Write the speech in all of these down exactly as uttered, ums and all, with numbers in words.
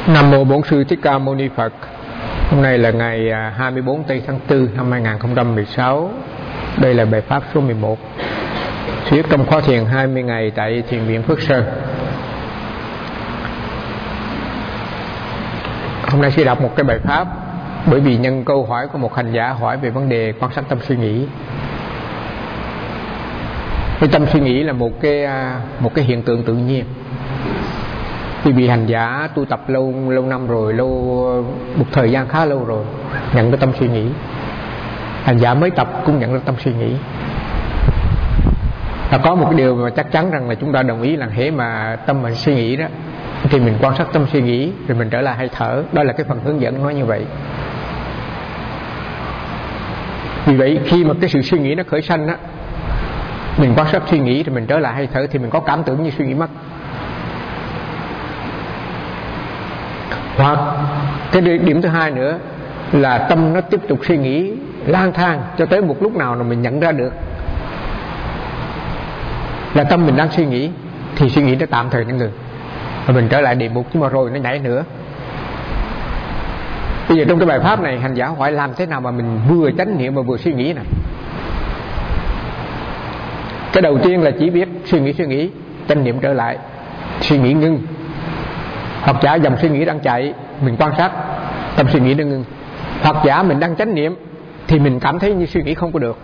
Nam mô Bổn Sư Thích Ca Mâu Ni Phật. Hôm nay là ngày hai mươi bốn tây tháng tư năm hai nghìn không trăm mười sáu. Đây là bài pháp số mười một, thuyết trong khóa thiền hai mươi ngày tại thiền viện Phước Sơn. Hôm nay sẽ đọc một cái bài pháp, bởi vì nhân câu hỏi của một hành giả hỏi về vấn đề quan sát tâm suy nghĩ. Cái tâm suy nghĩ là một cái một cái hiện tượng tự nhiên. Vì bị hành giả tu tập lâu lâu năm rồi, lâu một thời gian khá lâu rồi, nhận ra tâm suy nghĩ. Hành giả mới tập cũng nhận ra tâm suy nghĩ. Và có một cái điều mà chắc chắn rằng là chúng ta đồng ý là hễ mà tâm mình suy nghĩ đó, thì mình quan sát tâm suy nghĩ rồi mình trở lại hơi thở. Đó là cái phần hướng dẫn nói như vậy. Vì vậy khi mà cái sự suy nghĩ nó khởi sanh á, mình quan sát suy nghĩ rồi mình trở lại hơi thở, thì mình có cảm tưởng như suy nghĩ mất. Hoặc cái điểm thứ hai nữa là tâm nó tiếp tục suy nghĩ lang thang cho tới một lúc nào mà mình nhận ra được là tâm mình đang suy nghĩ, thì suy nghĩ nó tạm thời nó ngừng và mình trở lại địa mục, nhưng mà rồi nó nhảy nữa. Bây giờ trong cái bài pháp này, hành giả hỏi làm thế nào mà mình vừa chánh niệm mà vừa suy nghĩ này. Cái đầu tiên là chỉ biết suy nghĩ suy nghĩ, chánh niệm trở lại, suy nghĩ ngưng. Hoặc giả dòng suy nghĩ đang chạy, mình quan sát tâm suy nghĩ nó ngưng. Hoặc giả mình đang chánh niệm thì mình cảm thấy như suy nghĩ không có được.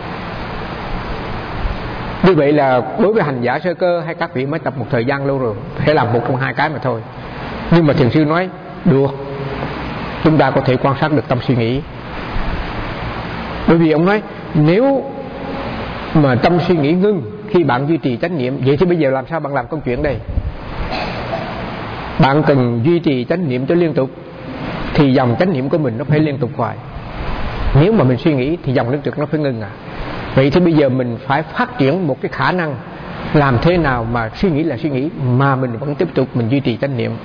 Như vậy là đối với hành giả sơ cơ hay các vị mới tập một thời gian lâu rồi, phải làm một trong hai cái mà thôi. Nhưng mà thiền sư nói được, chúng ta có thể quan sát được tâm suy nghĩ. Bởi vì ông nói nếu mà tâm suy nghĩ ngưng khi bạn duy trì chánh niệm, vậy thì bây giờ làm sao bạn làm công chuyện đây? Bạn cần duy trì chánh niệm cho liên tục, thì dòng chánh niệm của mình nó phải liên tục hoài. Nếu mà mình suy nghĩ thì dòng liên tục nó phải ngưng à. Vậy thì bây giờ mình phải phát triển một cái khả năng làm thế nào mà suy nghĩ là suy nghĩ mà mình vẫn tiếp tục mình duy trì chánh niệm.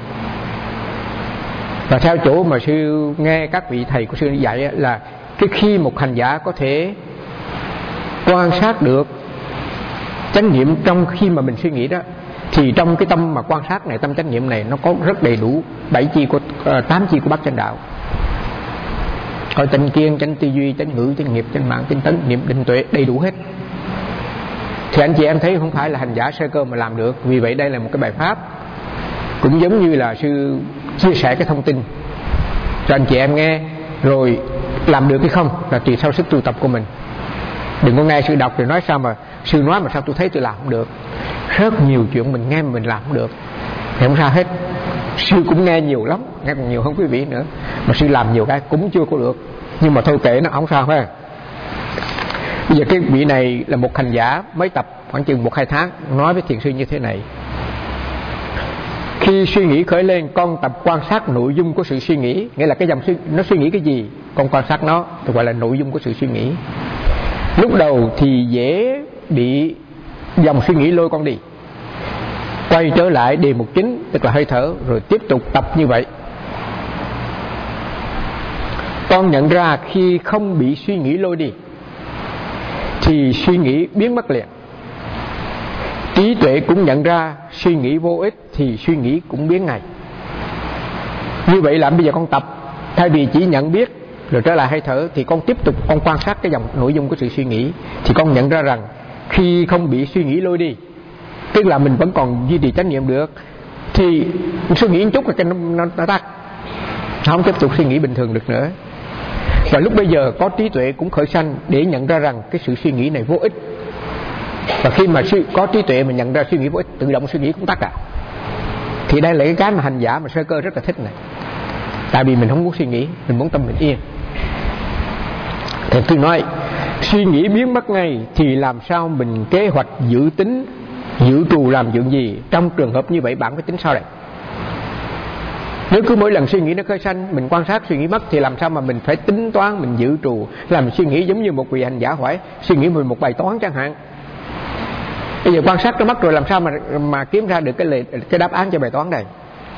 Và theo chỗ mà sư nghe các vị thầy của sư dạy là cái khi một hành giả có thể quan sát được chánh niệm trong khi mà mình suy nghĩ đó, thì trong cái tâm mà quan sát này, tâm chánh niệm này, nó có rất đầy đủ bảy chi của uh, tám chi của bát chánh đạo. Có chánh kiên, chánh tư duy, chánh ngữ, chánh nghiệp, chánh mạng, chánh tấn, niệm, định, tuệ, đầy đủ hết. Thì anh chị em thấy không phải là hành giả sơ cơ mà làm được. Vì vậy đây là một cái bài pháp cũng giống như là sư chia sẻ cái thông tin cho anh chị em nghe, rồi làm được hay không là tùy theo sức tu tập của mình. Đừng có nghe sư đọc rồi nói sao mà sư nói mà sao tôi thấy tôi làm không được. Rất nhiều chuyện mình nghe mà mình làm không được thì không sao hết. Sư cũng nghe nhiều lắm, nghe còn nhiều hơn quý vị nữa, mà sư làm nhiều cái cũng chưa có được. Nhưng mà thôi kệ nó, không sao hết. Bây giờ cái vị này là một hành giả mới tập khoảng chừng một hai tháng, nói với thiền sư như thế này: khi suy nghĩ khởi lên, con tập quan sát nội dung của sự suy nghĩ. Nghĩa là cái dòng suy, nó suy nghĩ cái gì, con quan sát nó, thì gọi là nội dung của sự suy nghĩ. Lúc đầu thì dễ bị dòng suy nghĩ lôi con đi, quay trở lại đề mục chính, tức là hơi thở, rồi tiếp tục tập như vậy. Con nhận ra khi không bị suy nghĩ lôi đi thì suy nghĩ biến mất liền. Trí tuệ cũng nhận ra suy nghĩ vô ích thì suy nghĩ cũng biến ngay. Như vậy là bây giờ con tập, thay vì chỉ nhận biết rồi trở lại hơi thở, thì con tiếp tục con quan sát cái dòng nội dung của sự suy nghĩ. Thì con nhận ra rằng khi không bị suy nghĩ lôi đi, tức là mình vẫn còn duy trì chánh niệm được, thì suy nghĩ một chút là nó, nó, nó tắt, không tiếp tục suy nghĩ bình thường được nữa. Và lúc bây giờ có trí tuệ cũng khởi sanh để nhận ra rằng cái sự suy nghĩ này vô ích. Và khi mà có trí tuệ mà nhận ra suy nghĩ vô ích, tự động suy nghĩ cũng tắt à. Thì đây là cái cái mà hành giả mà sơ cơ rất là thích này. Tại vì mình không muốn suy nghĩ, mình muốn tâm mình yên. Thì tôi nói suy nghĩ biến mất ngay thì làm sao mình kế hoạch dự tính, dự trù làm chuyện gì? Trong trường hợp như vậy bạn phải tính sao đây? Nếu cứ mỗi lần suy nghĩ nó khởi sanh, mình quan sát suy nghĩ mất, thì làm sao mà mình phải tính toán, mình dự trù, làm suy nghĩ giống như một vị hành giả hỏi suy nghĩ về một bài toán chẳng hạn. Bây giờ quan sát nó mất rồi, làm sao mà mà kiếm ra được cái lời, cái đáp án cho bài toán này?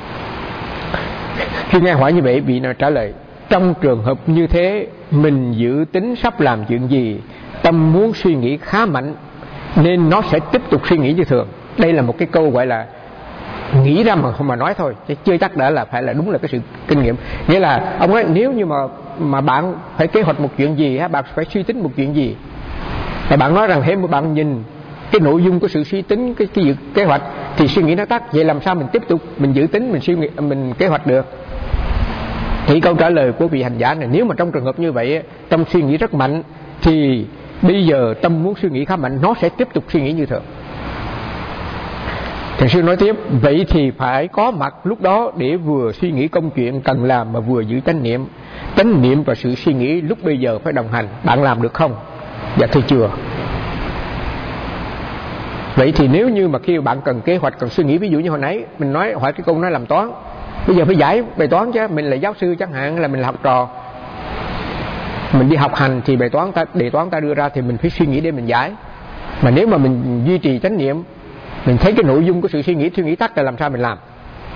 Khi nghe hỏi như vậy, vị nào trả lời: trong trường hợp như thế, mình dự tính sắp làm chuyện gì, tâm muốn suy nghĩ khá mạnh nên nó sẽ tiếp tục suy nghĩ như thường. Đây là một cái câu gọi là nghĩ ra mà không mà nói thôi, chứ chưa chắc đã là phải là đúng là cái sự kinh nghiệm. Nghĩa là ông nói nếu như mà mà bạn phải kế hoạch một chuyện gì, bạn phải suy tính một chuyện gì, và bạn nói rằng thế mà bạn nhìn cái nội dung của sự suy tính cái cái dự, kế hoạch thì suy nghĩ nó tắt, vậy làm sao mình tiếp tục mình dự tính mình suy nghĩ mình kế hoạch được? Thì câu trả lời của vị hành giả này, nếu mà trong trường hợp như vậy tâm suy nghĩ rất mạnh thì bây giờ tâm muốn suy nghĩ khá mạnh, nó sẽ tiếp tục suy nghĩ như thường. Thiền sư nói tiếp, vậy thì phải có mặt lúc đó để vừa suy nghĩ công chuyện cần làm mà vừa giữ chánh niệm. Chánh niệm và sự suy nghĩ lúc bây giờ phải đồng hành, bạn làm được không? Dạ thưa chưa. Vậy thì nếu như mà khi bạn cần kế hoạch, cần suy nghĩ, ví dụ như hồi nãy mình nói hỏi cái cô nói làm toán, bây giờ phải giải bài toán chứ, mình là giáo sư chẳng hạn, là mình là học trò, mình đi học hành thì bài toán ta, đề toán ta đưa ra thì mình phải suy nghĩ để mình giải. Mà nếu mà mình duy trì chánh niệm, mình thấy cái nội dung của sự suy nghĩ, suy nghĩ tắt là làm sao mình làm?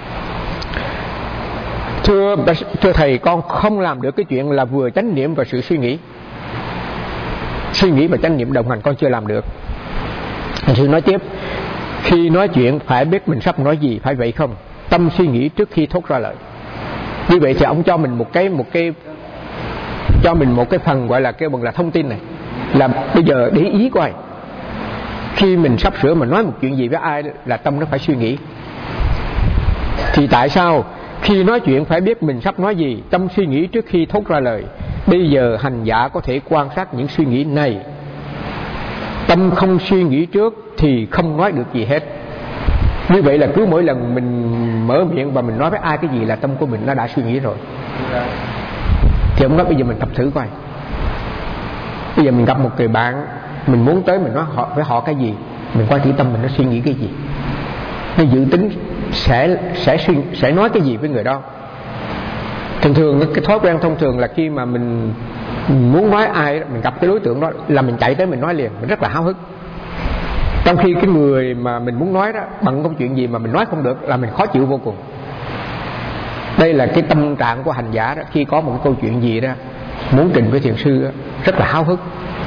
Thưa, thưa thầy, con không làm được cái chuyện là vừa chánh niệm và sự suy nghĩ. Suy nghĩ và chánh niệm đồng hành con chưa làm được. Thầy sư nói tiếp, khi nói chuyện phải biết mình sắp nói gì, phải vậy không? Tâm suy nghĩ trước khi thốt ra lời. Như vậy thì ông cho mình một cái một cái cho mình một cái phần gọi là cái bằng là thông tin này, là bây giờ để ý coi, khi mình sắp sửa mà nói một chuyện gì với ai là tâm nó phải suy nghĩ. Thì tại sao khi nói chuyện phải biết mình sắp nói gì, tâm suy nghĩ trước khi thốt ra lời? Bây giờ hành giả có thể quan sát những suy nghĩ này. Tâm không suy nghĩ trước thì không nói được gì hết. Như vậy là cứ mỗi lần mình mở miệng và mình nói với ai cái gì là tâm của mình nó đã suy nghĩ rồi. Thì ông nói bây giờ mình tập thử coi. Bây giờ mình gặp một người bạn, mình muốn tới mình nói họ với họ cái gì, mình coi thử tâm mình nó suy nghĩ cái gì, nó dự tính sẽ sẽ suy sẽ nói cái gì với người đó. Thường thường cái thói quen thông thường là khi mà mình muốn nói ai, mình gặp cái đối tượng đó là mình chạy tới mình nói liền, mình rất là háo hức. Trong khi cái người mà mình muốn nói đó bằng công chuyện gì mà mình nói không được là mình khó chịu vô cùng. Đây là cái tâm trạng của hành giả đó, khi có một câu chuyện gì đó muốn trình với thiền sư đó, rất là háo hức.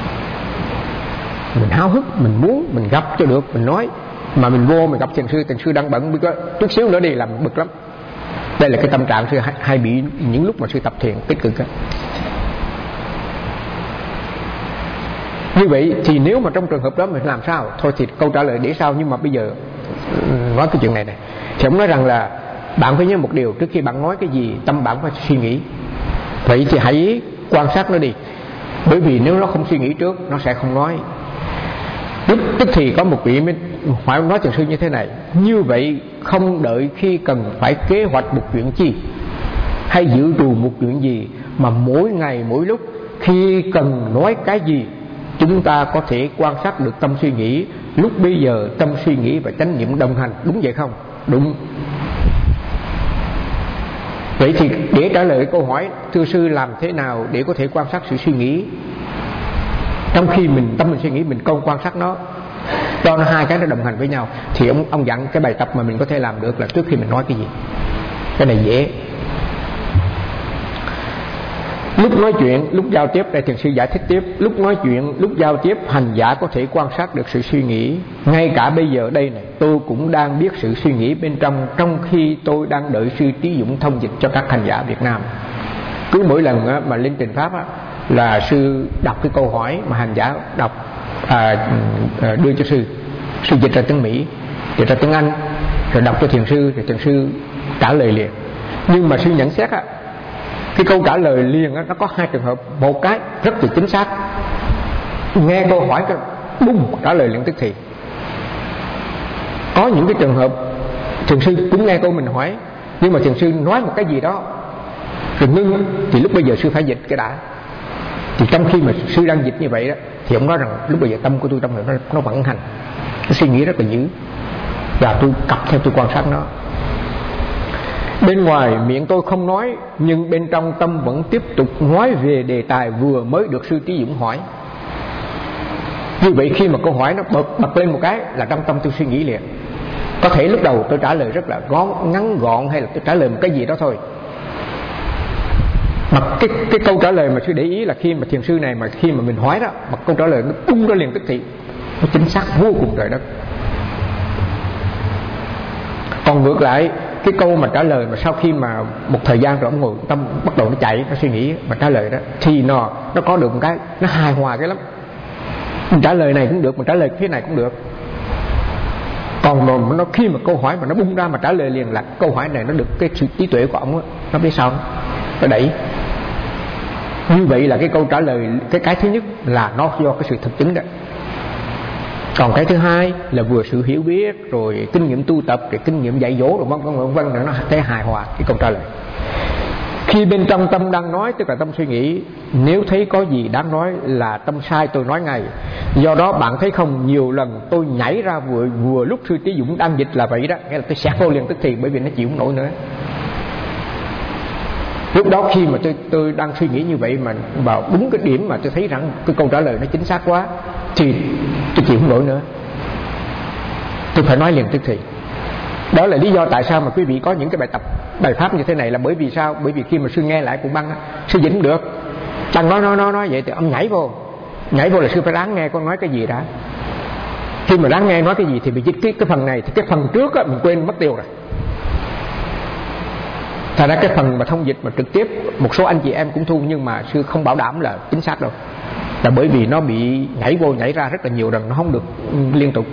Mình háo hức, mình muốn mình gặp cho được, mình nói. Mà mình vô mình gặp thiền sư, thiền sư đang bận, chút xíu nữa đi làm bực lắm. Đây là cái tâm trạng sư hay, hay bị những lúc mà sư tập thiền tích cực đó. Như vậy thì nếu mà trong trường hợp đó mình làm sao? Thôi thì câu trả lời để sau, nhưng mà bây giờ nói cái chuyện này này. Thì ông nói rằng là bạn phải nhớ một điều, trước khi bạn nói cái gì tâm bạn phải suy nghĩ. Vậy thì hãy quan sát nó đi. Bởi vì nếu nó không suy nghĩ trước nó sẽ không nói. Tức, tức thì có một vị mới hỏi nói thiền sư như thế này: như vậy không đợi khi cần phải kế hoạch một chuyện chi hay dự trù một chuyện gì, mà mỗi ngày mỗi lúc khi cần nói cái gì chúng ta có thể quan sát được tâm suy nghĩ. Lúc bây giờ tâm suy nghĩ và chánh niệm đồng hành, đúng vậy không? Đúng. Vậy thì để trả lời câu hỏi thưa sư làm thế nào để có thể quan sát sự suy nghĩ trong khi mình tâm mình suy nghĩ, mình không quan sát nó, cho nó hai cái nó đồng hành với nhau, thì ông ông dặn cái bài tập mà mình có thể làm được là trước khi mình nói cái gì. Cái này dễ. Lúc nói chuyện, lúc giao tiếp, đây thiền sư giải thích tiếp. Lúc nói chuyện, lúc giao tiếp, hành giả có thể quan sát được sự suy nghĩ. Ngay cả bây giờ đây này, tôi cũng đang biết sự suy nghĩ bên trong, trong khi tôi đang đợi sư Trí Dũng thông dịch cho các hành giả Việt Nam. Cứ mỗi lần mà lên trình pháp á, là sư đọc cái câu hỏi mà hành giả đọc, à, đưa cho sư. Sư dịch ra tiếng Mỹ, dịch ra tiếng Anh, rồi đọc cho thiền sư, thì thiền sư trả lời liền. Nhưng mà sư nhận xét á, cái câu trả lời liền á, nó có hai trường hợp. Một cái rất là chính xác, nghe câu hỏi cái bùng trả lời liền tức thì. Có những cái trường hợp thiền sư cũng nghe câu mình hỏi, nhưng mà thiền sư nói một cái gì đó rồi ngưng, thì lúc bây giờ sư phải dịch cái đã. Thì trong khi mà sư đang dịch như vậy đó, thì ông nói rằng lúc bây giờ tâm của tôi trong này nó, nó vận hành, nó suy nghĩ rất là dữ, và tôi cặp theo, tôi quan sát nó. Bên ngoài miệng tôi không nói, nhưng bên trong tâm vẫn tiếp tục nói về đề tài vừa mới được sư Trí Dũng hỏi. Như vậy khi mà câu hỏi nó bật, bật lên một cái là trong tâm tôi suy nghĩ liền. Có thể lúc đầu tôi trả lời rất là gọn, ngắn gọn, hay là tôi trả lời một cái gì đó thôi. Mà cái, cái câu trả lời mà sư để ý là khi mà thiền sư này mà khi mà mình hỏi đó, mà câu trả lời nó tung ra liền tức thì, nó chính xác vô cùng trời đất. Còn ngược lại, cái câu mà trả lời mà sau khi mà một thời gian rồi ông ngồi tâm bắt đầu nó chạy, nó suy nghĩ mà trả lời đó, thì nó nó có được một cái nó hài hòa cái lắm. Mình trả lời này cũng được, mình trả lời phía này cũng được. Còn mà nó khi mà câu hỏi mà nó bung ra mà trả lời liền là câu hỏi này nó được cái sự trí tuệ của ông á, nó biết sao nó đẩy. Như vậy là cái câu trả lời, cái cái thứ nhất là nó do cái sự thực chứng đó. Còn cái thứ hai là vừa sự hiểu biết rồi kinh nghiệm tu tập rồi kinh nghiệm dạy dỗ rồi vân vân vân vân, nó thấy hài hòa cái câu trả lời. Khi bên trong tâm đang nói, tức là tâm suy nghĩ, nếu thấy có gì đáng nói là tâm sai tôi nói ngay. Do đó bạn thấy không, nhiều lần tôi nhảy ra vừa vừa lúc sư Trí Dũng đang dịch là vậy đó, nghĩa là tôi xẹt vô liền tức thì, bởi vì nó chịu không nổi nữa. Lúc đó khi mà tôi tôi đang suy nghĩ như vậy mà vào đúng cái điểm mà tôi thấy rằng cái câu trả lời nó chính xác quá thì tôi chịu không nổi nữa, tôi phải nói liền tức thì. Đó là lý do tại sao mà quý vị có những cái bài tập bài pháp như thế này, là bởi vì sao? Bởi vì khi mà sư nghe lại của băng, sư dịch được, băng nói nói nói nói vậy thì ông nhảy vô, nhảy vô là sư phải lắng nghe con nói cái gì đã. Khi mà lắng nghe nói cái gì thì bị dịch cái cái phần này, thì cái phần trước á, mình quên mất tiêu rồi. Thật ra cái phần mà thông dịch mà trực tiếp một số anh chị em cũng thu, nhưng mà sư không bảo đảm là chính xác đâu, là bởi vì nó bị nhảy vô nhảy ra rất là nhiều lần, nó không được liên tục.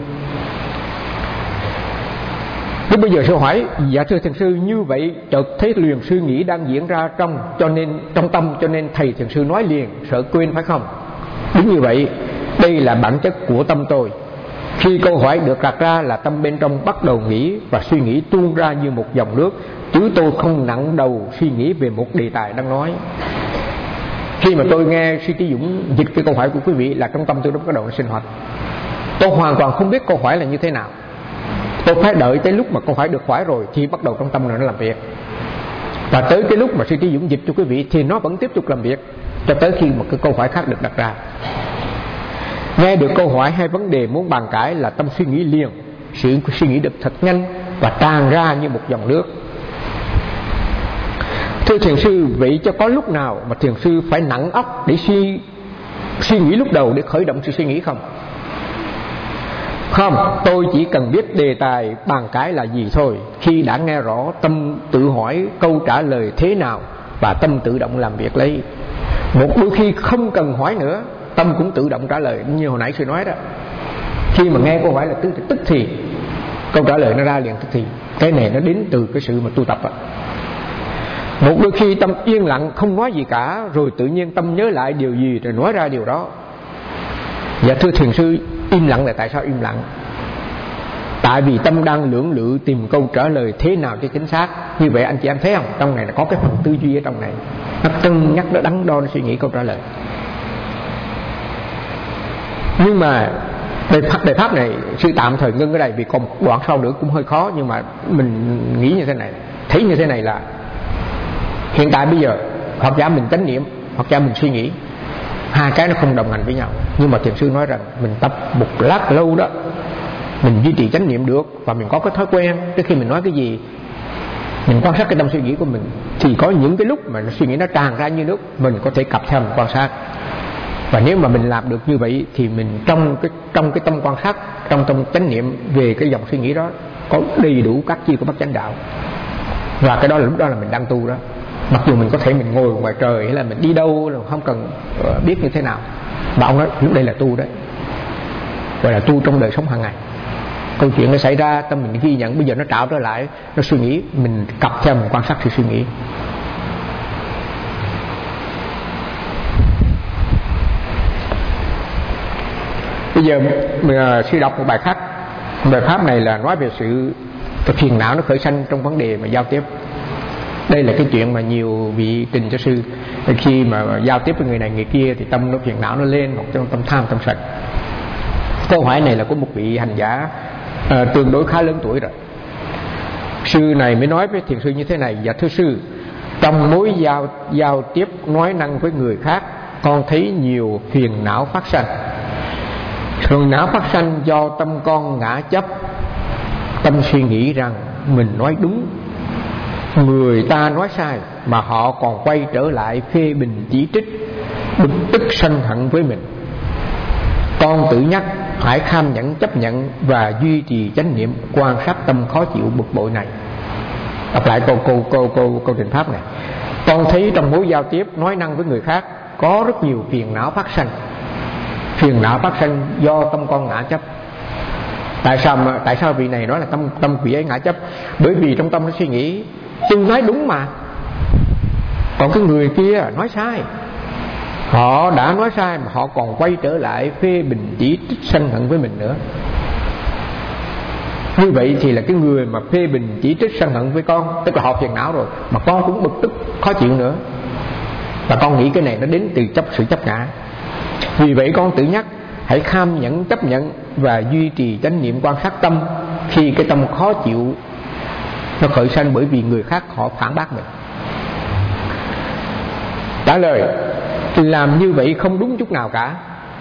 Lúc bây giờ sư hỏi, dạ thưa thiền sư, như vậy chợt thấy liền suy nghĩ đang diễn ra trong cho nên trong tâm, cho nên thầy thiền sư nói liền, sợ quên phải không? Đúng như vậy, đây là bản chất của tâm tôi. Khi câu hỏi được đặt ra là tâm bên trong bắt đầu nghĩ, và suy nghĩ tuôn ra như một dòng nước, chứ tôi không nặng đầu suy nghĩ về một đề tài đang nói. Khi mà tôi nghe sư Trí Dũng dịch cái câu hỏi của quý vị là trong tâm tôi đã bắt đầu nó sinh hoạt. Tôi hoàn toàn không biết câu hỏi là như thế nào, tôi phải đợi tới lúc mà câu hỏi được hỏi rồi thì bắt đầu trong tâm nó làm việc. Và tới cái lúc mà sư Trí Dũng dịch cho quý vị thì nó vẫn tiếp tục làm việc cho tới khi một cái câu hỏi khác được đặt ra. Nghe được câu hỏi hay vấn đề muốn bàn cãi là tâm suy nghĩ liền, sự suy nghĩ được thật nhanh và tràn ra như một dòng nước. Thưa thiền sư, vậy cho có lúc nào mà thiền sư phải nặng óc để suy suy nghĩ lúc đầu để khởi động sự suy nghĩ không? Không, tôi chỉ cần biết đề tài bàn cãi là gì thôi. Khi đã nghe rõ, tâm tự hỏi câu trả lời thế nào và tâm tự động làm việc lấy. Một đôi khi không cần hỏi nữa, tâm cũng tự động trả lời, như hồi nãy sư nói đó. Khi mà nghe câu hỏi là tức, tức thì câu trả lời nó ra liền tức thì. Cái này nó đến từ cái sự mà tu tập đó. Một đôi khi tâm yên lặng không nói gì cả, rồi tự nhiên tâm nhớ lại điều gì rồi nói ra điều đó. Dạ thưa thiền sư, im lặng là tại sao im lặng? Tại vì tâm đang lưỡng lự tìm câu trả lời thế nào cho chính xác. Như vậy anh chị em thấy không, trong này là có cái phần tư duy ở trong này, nó cân nhắc, nó đắn đo, nó suy nghĩ câu trả lời. Nhưng mà đề pháp, đề pháp này sư tạm thời ngưng ở đây, vì còn một đoạn sau nữa cũng hơi khó. Nhưng mà mình nghĩ như thế này, thấy như thế này là hiện tại bây giờ hoặc giả mình chánh niệm, hoặc giả mình suy nghĩ, hai cái nó không đồng hành với nhau. Nhưng mà thiền sư nói rằng mình tập một lát lâu đó, mình duy trì chánh niệm được, và mình có cái thói quen trước khi mình nói cái gì mình quan sát cái tâm suy nghĩ của mình, thì có những cái lúc mà suy nghĩ nó tràn ra như nước, mình có thể cặp theo mình quan sát. Và nếu mà mình làm được như vậy thì mình trong cái trong cái tâm quan sát, trong tâm chánh niệm về cái dòng suy nghĩ đó có đầy đủ các chi của bát chánh đạo. Và cái đó là lúc đó là mình đang tu đó. Mặc dù mình có thể mình ngồi ngoài trời hay là mình đi đâu không cần biết như thế nào, mà ông nói lúc đây là tu đấy, gọi là tu trong đời sống hàng ngày. Câu chuyện nó xảy ra, tâm mình ghi nhận, bây giờ nó trảo trở lại, nó suy nghĩ, mình cặp theo mình quan sát sự suy nghĩ. Bây giờ mình suy đọc một bài khác. Bài pháp này là nói về sự phiền não nó khởi sanh trong vấn đề mà giao tiếp. Đây là cái chuyện mà nhiều vị trình cho sư, khi mà giao tiếp với người này người kia thì tâm nó phiền não nó lên, hoặc trong tâm tham tâm sân. Câu hỏi này là của một vị hành giả à, tương đối khá lớn tuổi rồi. Sư này mới nói với thiền sư như thế này: dạ thưa sư, trong mối giao giao tiếp nói năng với người khác, con thấy nhiều phiền não phát sanh. Phiền não phát sanh do tâm con ngã chấp, tâm suy nghĩ rằng mình nói đúng, người ta nói sai, mà họ còn quay trở lại phê bình chỉ trích, bực tức sân hận với mình. Con tự nhắc phải kham nhẫn chấp nhận và duy trì chánh niệm quan sát tâm khó chịu bực bội này. Đọc lại câu câu câu câu câu trình pháp này. Con thấy trong mối giao tiếp nói năng với người khác có rất nhiều phiền não phát sanh. Phiền não phát sanh do tâm con ngã chấp. Tại sao mà, tại sao vị này nói là tâm tâm vị ấy ngã chấp? Bởi vì trong tâm nó suy nghĩ tôi nói đúng mà, còn cái người kia nói sai. Họ đã nói sai mà họ còn quay trở lại phê bình chỉ trích sân hận với mình nữa. Như vậy thì là cái người mà phê bình chỉ trích sân hận với con, tức là họ phiền não rồi, mà con cũng bực tức khó chịu nữa. Và con nghĩ cái này nó đến từ chấp sự chấp ngã. Vì vậy con tự nhắc hãy kham nhẫn chấp nhận và duy trì chánh niệm quan sát tâm khi cái tâm khó chịu nó khởi sanh bởi vì người khác họ phản bác mình. Trả lời: làm như vậy không đúng chút nào cả.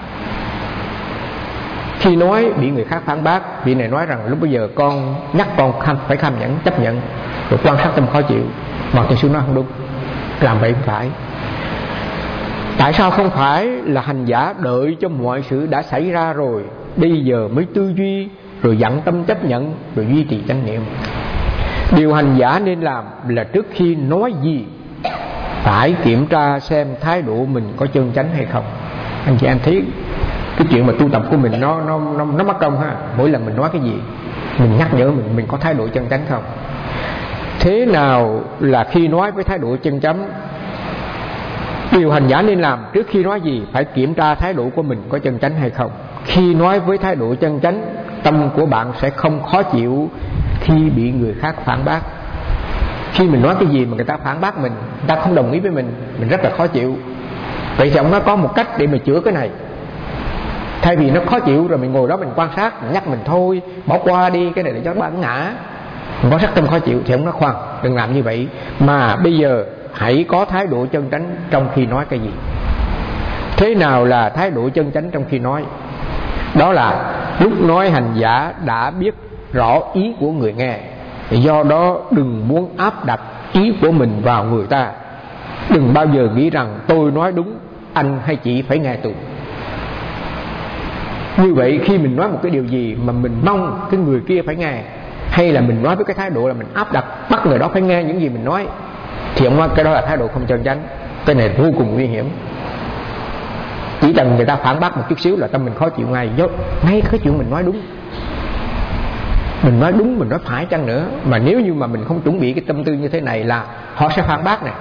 Khi nói bị người khác phản bác, vị này nói rằng lúc bây giờ con nhắc con phải kham nhẫn chấp nhận rồi quan sát tâm khó chịu, mà thiền sư nói không đúng, làm vậy không phải. Tại sao không phải? Là hành giả đợi cho mọi sự đã xảy ra rồi, bây giờ mới tư duy, rồi dặn tâm chấp nhận, rồi duy trì chánh niệm. Điều hành giả nên làm là trước khi nói gì phải kiểm tra xem thái độ mình có chân chánh hay không. Anh chị em thấy cái chuyện mà tu tập của mình nó nó nó, nó mất công ha. Mỗi lần mình nói cái gì mình nhắc nhở mình mình có thái độ chân chánh không. Thế nào là khi nói với thái độ chân chánh? Điều hành giả nên làm trước khi nói gì phải kiểm tra thái độ của mình có chân chánh hay không. Khi nói với thái độ chân chánh, tâm của bạn sẽ không khó chịu khi bị người khác phản bác. Khi mình nói cái gì mà người ta phản bác mình, người ta không đồng ý với mình, mình rất là khó chịu. Vậy thì ông nói có một cách để mà chữa cái này. Thay vì nó khó chịu rồi mình ngồi đó mình quan sát, mình nhắc mình thôi, bỏ qua đi, cái này để cho bản ngã, mình có sắc tâm khó chịu, thì ông nói khoan, đừng làm như vậy. Mà bây giờ hãy có thái độ chân chánh trong khi nói cái gì. Thế nào là thái độ chân chánh trong khi nói? Đó là lúc nói hành giả đã biết rõ ý của người nghe, do đó đừng muốn áp đặt ý của mình vào người ta. Đừng bao giờ nghĩ rằng tôi nói đúng, anh hay chị phải nghe tôi. Như vậy khi mình nói một cái điều gì mà mình mong cái người kia phải nghe, hay là mình nói với cái thái độ là mình áp đặt bắt người đó phải nghe những gì mình nói, thì ông nói cái đó là thái độ không chân chánh. Cái này vô cùng nguy hiểm. Chỉ cần người ta phản bác một chút xíu là tâm mình khó chịu ngay, do ngay cái chuyện mình nói đúng. Mình nói đúng, mình nói phải chăng nữa, mà nếu như mà mình không chuẩn bị cái tâm tư như thế này là họ sẽ phản bác này.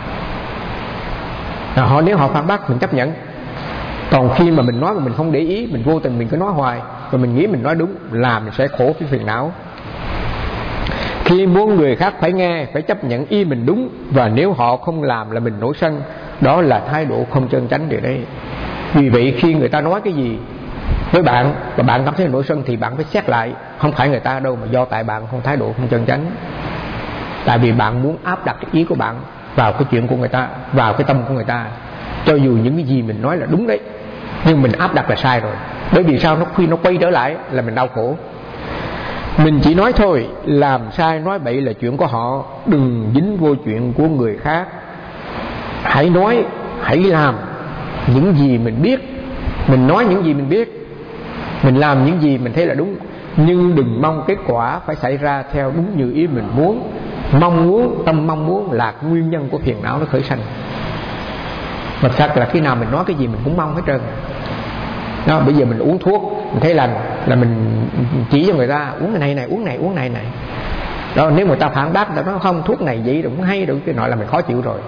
À, họ nếu họ phản bác mình chấp nhận. Còn khi mà mình nói mà mình không để ý, mình vô tình mình cứ nói hoài, rồi mình nghĩ mình nói đúng, là mình sẽ khổ cái phiền não. Khi muốn người khác phải nghe, phải chấp nhận ý mình đúng, và nếu họ không làm là mình nổi sân, đó là thái độ không chân chánh điều đấy. Vì vậy khi người ta nói cái gì với bạn và bạn cảm thấy nổi sân thì bạn phải xét lại, không phải người ta đâu, mà do tại bạn không thái độ không chân chánh. Tại vì bạn muốn áp đặt cái ý của bạn vào cái chuyện của người ta, vào cái tâm của người ta, cho dù những cái gì mình nói là đúng đấy, nhưng mình áp đặt là sai rồi. Bởi vì sao? Nó khi nó quay trở lại là mình đau khổ. Mình chỉ nói thôi, làm sai nói bậy là chuyện của họ, đừng dính vô chuyện của người khác. Hãy nói, hãy làm những gì mình biết, mình nói những gì mình biết, mình làm những gì mình thấy là đúng, nhưng đừng mong kết quả phải xảy ra theo đúng như ý mình muốn. Mong muốn, tâm mong muốn là nguyên nhân của phiền não nó khởi sanh. Mà thật là khi nào mình nói cái gì mình cũng mong hết trơn. Đó, bây giờ mình uống thuốc mình thấy lành là mình chỉ cho người ta uống cái này này, uống này, uống này này. Đó, nếu người ta phản bác, người ta nói không, thuốc này vậy cũng hay được, cái nọ là mình khó chịu rồi.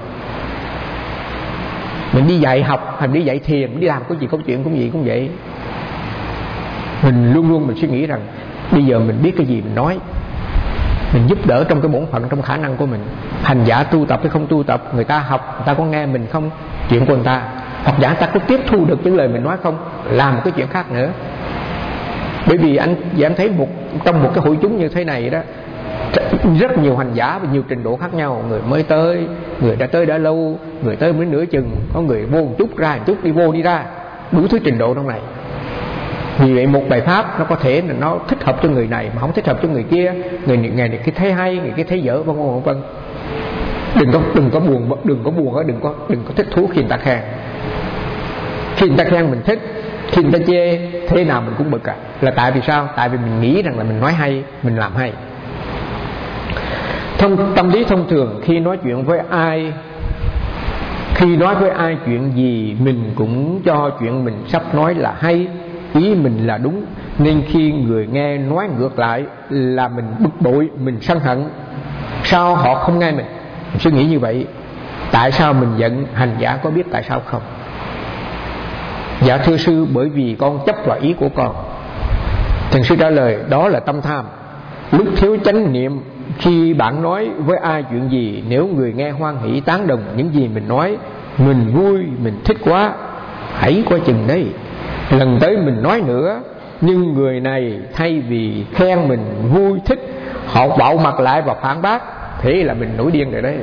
Mình đi dạy học hay đi dạy thiền, mình đi làm cái gì câu chuyện cũng gì cũng vậy. Mình luôn luôn mình suy nghĩ rằng bây giờ mình biết cái gì mình nói, mình giúp đỡ trong cái bổn phận, trong khả năng của mình. Hành giả tu tập hay không tu tập, người ta học, người ta có nghe mình không, chuyện của người ta. Hoặc giả người ta có tiếp thu được những lời mình nói không, làm một cái chuyện khác nữa. Bởi vì anh và em thấy một trong một cái hội chúng như thế này đó, rất nhiều hành giả và nhiều trình độ khác nhau. Người mới tới, người đã tới đã lâu, người tới mới nửa chừng, có người vô một chút ra một chút, đi vô đi ra, đủ thứ trình độ trong này. Vì vậy một bài pháp nó có thể là nó thích hợp cho người này mà không thích hợp cho người kia. Người này, người này cái thấy hay, người kia thấy dở, vân vân vân. Đừng có đừng có buồn, đừng có buồn, đừng có đừng có thích thú khi người ta khen. Khi người ta khen mình thích, Khi người ta chê thế nào mình cũng bực à. Là tại vì sao? Tại vì mình nghĩ rằng là mình nói hay, mình làm hay. Thông, tâm lý thông thường khi nói chuyện với ai, khi nói với ai chuyện gì, mình cũng cho chuyện mình sắp nói là hay, ý mình là đúng. Nên khi người nghe nói ngược lại là mình bực bội, mình sân hận. Sao họ không nghe mình? Mình suy nghĩ như vậy. Tại sao mình giận? Hành giả có biết tại sao không? Dạ thưa sư, bởi vì con chấp vào ý của con. Thiền sư trả lời, đó là tâm tham. Lúc thiếu chánh niệm, khi bạn nói với ai chuyện gì, nếu người nghe hoan hỷ tán đồng những gì mình nói, mình vui, mình thích quá, hãy coi chừng đấy, lần tới mình nói nữa. Nhưng người này thay vì khen mình vui thích, họ bạo mặt lại và phản bác, thế là mình nổi điên rồi đấy.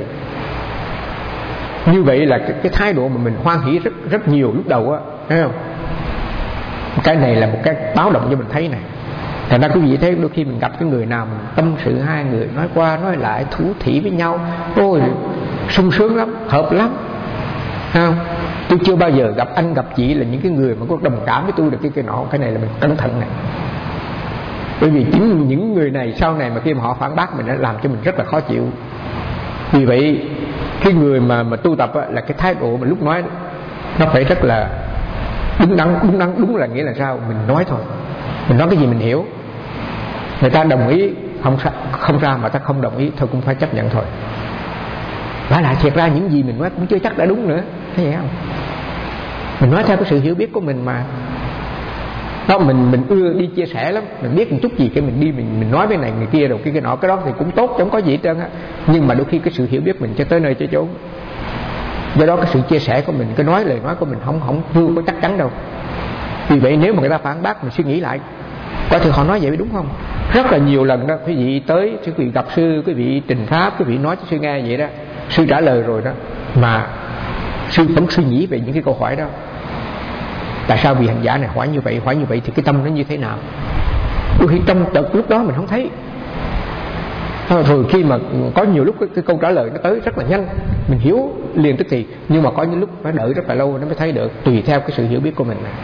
Như vậy là cái, cái thái độ mà mình hoan hỷ rất rất nhiều lúc đầu á, thấy không? Cái này là một cái báo động cho mình thấy này. Thành ra quý vị thấy đôi khi mình gặp cái người nào mình tâm sự, hai người nói qua nói lại thủ thỉ với nhau, ôi sung sướng lắm, hợp lắm, không? Tôi chưa bao giờ gặp anh gặp chị là những cái người mà có đồng cảm với tôi được cái cái nọ. Cái này là mình cẩn thận này. Bởi vì chính những người này sau này mà khi mà họ phản bác mình, nó làm cho mình rất là khó chịu. Vì vậy cái người mà mà tu tập á, là cái thái độ mà lúc nói nó phải rất là đúng đắn. Đúng đắn đúng là nghĩa là sao? Mình nói thôi, mình nói cái gì mình hiểu. Người ta đồng ý không sao, không sao, mà ta không đồng ý thôi cũng phải chấp nhận thôi. Và lại thiệt ra những gì mình nói cũng chưa chắc đã đúng nữa, thấy vậy không? Mình nói theo cái sự hiểu biết của mình mà. Đó, mình mình ưa đi chia sẻ lắm, mình biết một chút gì cái mình đi mình mình nói với này người kia rồi cái cái nọ, cái đó thì cũng tốt, chẳng có gì hết trơn á. Nhưng mà đôi khi cái sự hiểu biết mình cho tới nơi tới chốn. Do đó cái sự chia sẻ của mình, cái nói lời nói của mình không không chưa có chắc chắn đâu. Vì vậy nếu mà người ta phản bác, mình suy nghĩ lại, coi thử họ nói vậy đúng không? Rất là nhiều lần đó quý vị tới, quý vị gặp sư, quý vị trình pháp, quý vị nói cho sư nghe vậy đó, sư trả lời rồi đó, mà sư vẫn suy nghĩ về những cái câu hỏi đó. Tại sao vị hành giả này hỏi như vậy, hỏi như vậy thì cái tâm nó như thế nào? Đôi khi trong chợt lúc đó mình không thấy. Rồi khi mà có nhiều lúc cái, cái câu trả lời nó tới rất là nhanh, mình hiểu liền tức thì. Nhưng mà có những lúc phải đợi rất là lâu nó mới thấy được, tùy theo cái sự hiểu biết của mình này.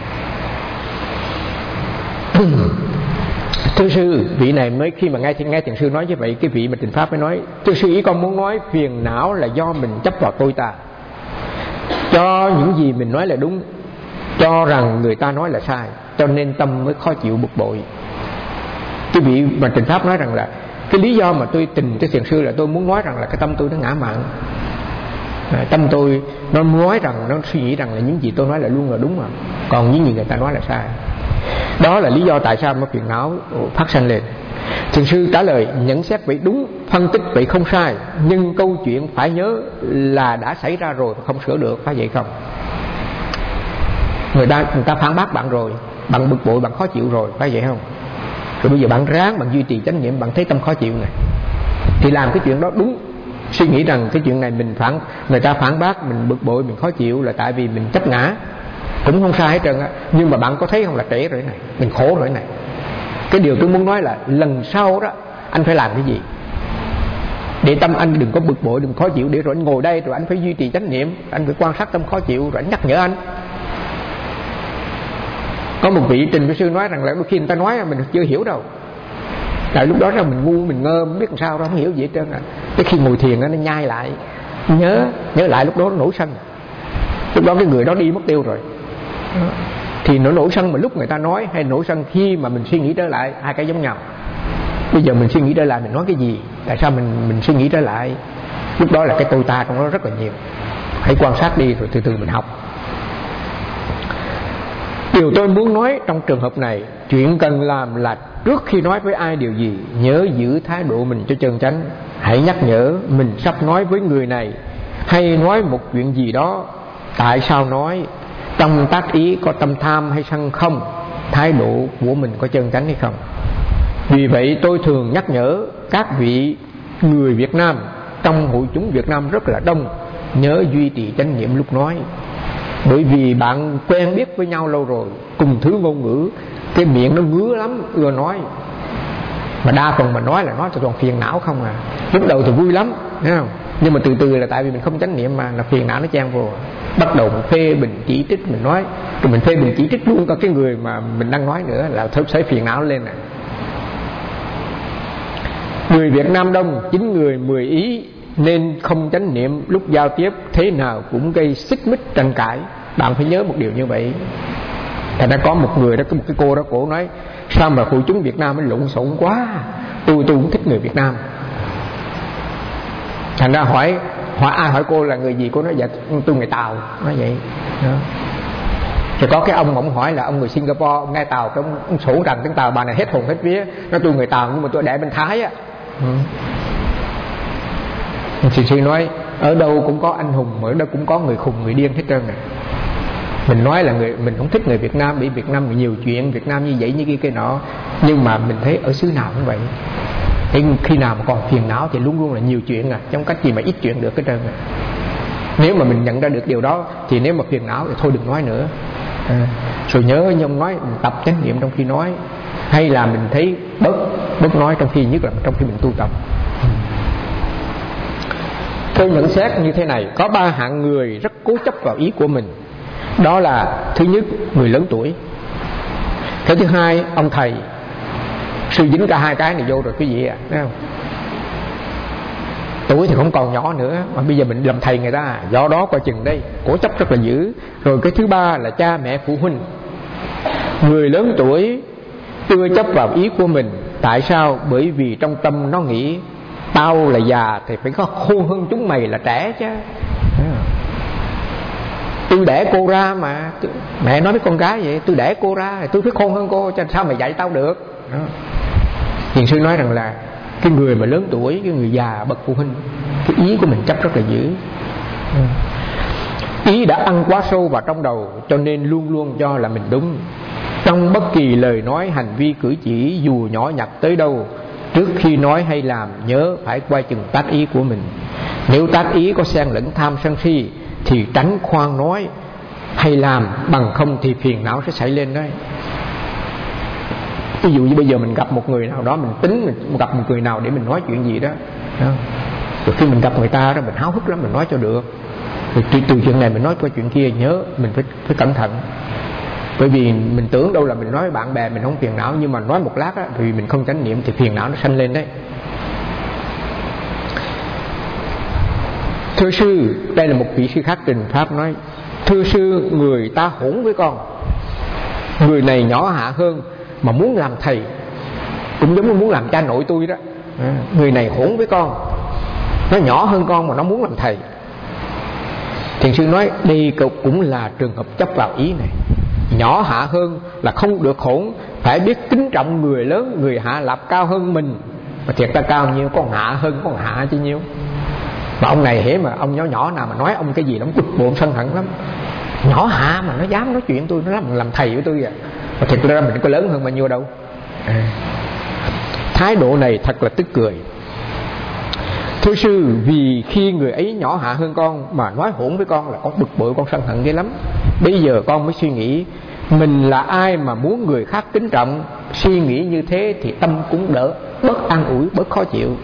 Thưa sư, vị này mới khi mà nghe nghe thiền sư nói như vậy, cái vị mà trình pháp mới nói, thưa sư, ý con muốn nói phiền não là do mình chấp vào tôi ta, cho những gì mình nói là đúng, cho rằng người ta nói là sai, cho nên tâm mới khó chịu bực bội. Cái vị mà trình pháp nói rằng là cái lý do mà tôi trình tới thiền sư là tôi muốn nói rằng là cái tâm tôi nó ngã mạn, à, tâm tôi nó nói rằng, nó suy nghĩ rằng là những gì tôi nói là luôn là đúng, mà còn những gì người ta nói là sai. Đó là lý do tại sao nó phiền não phát sinh lên. Thiền sư trả lời, nhận xét vậy đúng, phân tích vậy không sai, nhưng câu chuyện phải nhớ là đã xảy ra rồi, không sửa được, phải vậy không? Người ta người ta phản bác bạn rồi, bạn bực bội, bạn khó chịu rồi, phải vậy không? Rồi bây giờ bạn ráng, bạn duy trì chánh niệm, bạn thấy tâm khó chịu này, thì làm cái chuyện đó đúng. Suy nghĩ rằng cái chuyện này mình phản, người ta phản bác, mình bực bội, mình khó chịu là tại vì mình chấp ngã, cũng không sai hết trơn á. Nhưng mà bạn có thấy không là trễ rồi này, mình khổ rồi này. Cái điều tôi muốn nói là lần sau đó anh phải làm cái gì để tâm anh đừng có bực bội, đừng khó chịu, để rồi anh ngồi đây rồi anh phải duy trì chánh niệm, anh phải quan sát tâm khó chịu rồi anh nhắc nhở anh. Có một vị trình với sư nói rằng là đôi khi người ta nói mình chưa hiểu đâu, tại lúc đó là mình ngu, mình ngơ, không biết làm sao đó, không hiểu gì hết trơn à. Cái khi ngồi thiền nó nhai lại, nhớ nhớ lại lúc đó nó nổi sân, lúc đó cái người đó đi mất tiêu rồi. Thì nó nổi sân mà lúc người ta nói, hay nổi sân khi mà mình suy nghĩ trở lại, hai cái giống nhau. Bây giờ mình suy nghĩ trở lại mình nói cái gì, tại sao mình mình suy nghĩ trở lại, lúc đó là cái tôi ta trong đó rất là nhiều. Hãy quan sát đi rồi từ từ mình học. Điều tôi muốn nói trong trường hợp này, chuyện cần làm là trước khi nói với ai điều gì, nhớ giữ thái độ mình cho chân chánh. Hãy nhắc nhở mình sắp nói với người này hay nói một chuyện gì đó, tại sao nói, trong tác ý có tâm tham hay sân không, thái độ của mình có chân chánh hay không. Vì vậy tôi thường nhắc nhở các vị người Việt Nam, trong hội chúng Việt Nam rất là đông, nhớ duy trì chánh niệm lúc nói. Bởi vì bạn quen biết với nhau lâu rồi, cùng thứ ngôn ngữ, cái miệng nó ngứa lắm, ưa nói. Mà đa phần mà nói là nói cho toàn phiền não không à. Lúc đầu thì vui lắm, thấy không? Nhưng mà từ từ là tại vì mình không chánh niệm mà là phiền não nó chen vô, bắt đầu mình phê bình chỉ trích, mình nói rồi mình phê bình chỉ trích luôn cả cái người mà mình đang nói nữa, là thớp sấy phiền não lên nè. Người Việt Nam đông chín người mười ý nên không chánh niệm lúc giao tiếp thế nào cũng gây xích mích tranh cãi. Bạn phải nhớ một điều như vậy. Thành ra có một người đó, có một cái cô đó, cổ nói sao mà hội chúng Việt Nam nó lộn xộn quá, tôi tôi cũng thích người Việt Nam. Thành ra hỏi hỏi ai hỏi cô là người gì, cô nói dạ tôi người Tàu, nói vậy đó. Rồi có cái ông ông hỏi là ông người Singapore, nghe Tàu, cái ông, ông sủ rằng tiếng Tàu, bà này hết hồn hết vía, nói tôi người Tàu nhưng mà tôi đẻ bên Thái á. Ừ. Thì sư nói ở đâu cũng có anh hùng, ở đâu cũng có người khùng người điên hết trơn nè. Mình nói là người mình không thích người Việt Nam, bị Việt Nam nhiều chuyện, Việt Nam như vậy như kia kia nọ, nhưng mà mình thấy ở xứ nào cũng vậy. Thế khi nào mà còn phiền não thì luôn luôn là nhiều chuyện à, trong cách gì mà ít chuyện được hết trơn à. Nếu mà mình nhận ra được điều đó thì nếu mà phiền não thì thôi đừng nói nữa. À, rồi nhớ như ông nói, mình tập chánh niệm trong khi nói, hay là mình thấy bớt bớt nói trong khi, nhất là trong khi mình tu tập. Tôi nhận xét như thế này, có ba hạng người rất cố chấp vào ý của mình. Đó là thứ nhất, người lớn tuổi. Cái thứ hai, ông thầy. Sư dính cả hai cái này vô rồi quý vị ạ, thấy không? Tuổi thì không còn nhỏ nữa, mà bây giờ mình làm thầy người ta, do đó coi chừng đây, cố chấp rất là dữ. Rồi cái thứ ba là cha mẹ phụ huynh. Người lớn tuổi ưa chấp vào ý của mình. Tại sao? Bởi vì trong tâm nó nghĩ tao là già thì phải có khôn hơn chúng mày là trẻ chứ. Tôi đẻ cô ra mà, mẹ nói với con gái vậy, tôi đẻ cô ra thì tôi phải khôn hơn cô, cho sao mày dạy tao được. Đó. Thiền sư nói rằng là cái người mà lớn tuổi, cái người già bậc phụ huynh, cái ý của mình chấp rất là dữ. Ý đã ăn quá sâu vào trong đầu, cho nên luôn luôn cho là mình đúng. Trong bất kỳ lời nói, hành vi, cử chỉ dù nhỏ nhặt tới đâu, trước khi nói hay làm nhớ phải quay chừng tác ý của mình. Nếu tác ý có xen lẫn tham sân si thì tránh khoan nói hay làm, bằng không thì phiền não sẽ xảy lên đấy. Ví dụ như bây giờ mình gặp một người nào đó, mình tính mình gặp một người nào để mình nói chuyện gì đó, đó. Rồi khi mình gặp người ta đó, mình háo hức lắm, mình nói cho được. Rồi từ, từ chuyện này mình nói qua chuyện kia, nhớ mình phải, phải cẩn thận. Bởi vì mình tưởng đâu là mình nói với bạn bè mình không phiền não, nhưng mà nói một lát á, vì mình không chánh niệm thì phiền não nó sanh lên đấy. Thưa sư, đây là một vị sư khác trình pháp nói: thưa sư, người ta hỗn với con, người này nhỏ hạ hơn mà muốn làm thầy, cũng giống như muốn làm cha nội tôi đó. À, người này hỗn với con, nó nhỏ hơn con mà nó muốn làm thầy. Thiền sư nói đây cũng là trường hợp chấp vào ý này. Nhỏ hạ hơn là không được hỗn, phải biết kính trọng người lớn, người hạ lập cao hơn mình. Mà thiệt ta cao nhiêu, con hạ hơn con hạ chứ nhiêu. Mà ông này hễ mà ông nhỏ nhỏ nào mà nói ông cái gì nó bực bội sân hận lắm. Nhỏ hạ mà nó dám nói chuyện tôi, nó làm, làm thầy với tôi à. Mà thiệt ra mình có lớn hơn bao nhiêu đâu. À. Thái độ này thật là tức cười. Thưa sư, vì khi người ấy nhỏ hạ hơn con mà nói hỗn với con là con bực bội, con sân hận ghê lắm. Bây giờ con mới suy nghĩ, mình là ai mà muốn người khác kính trọng. Suy nghĩ như thế thì tâm cũng đỡ, bớt an ủi, bớt khó chịu.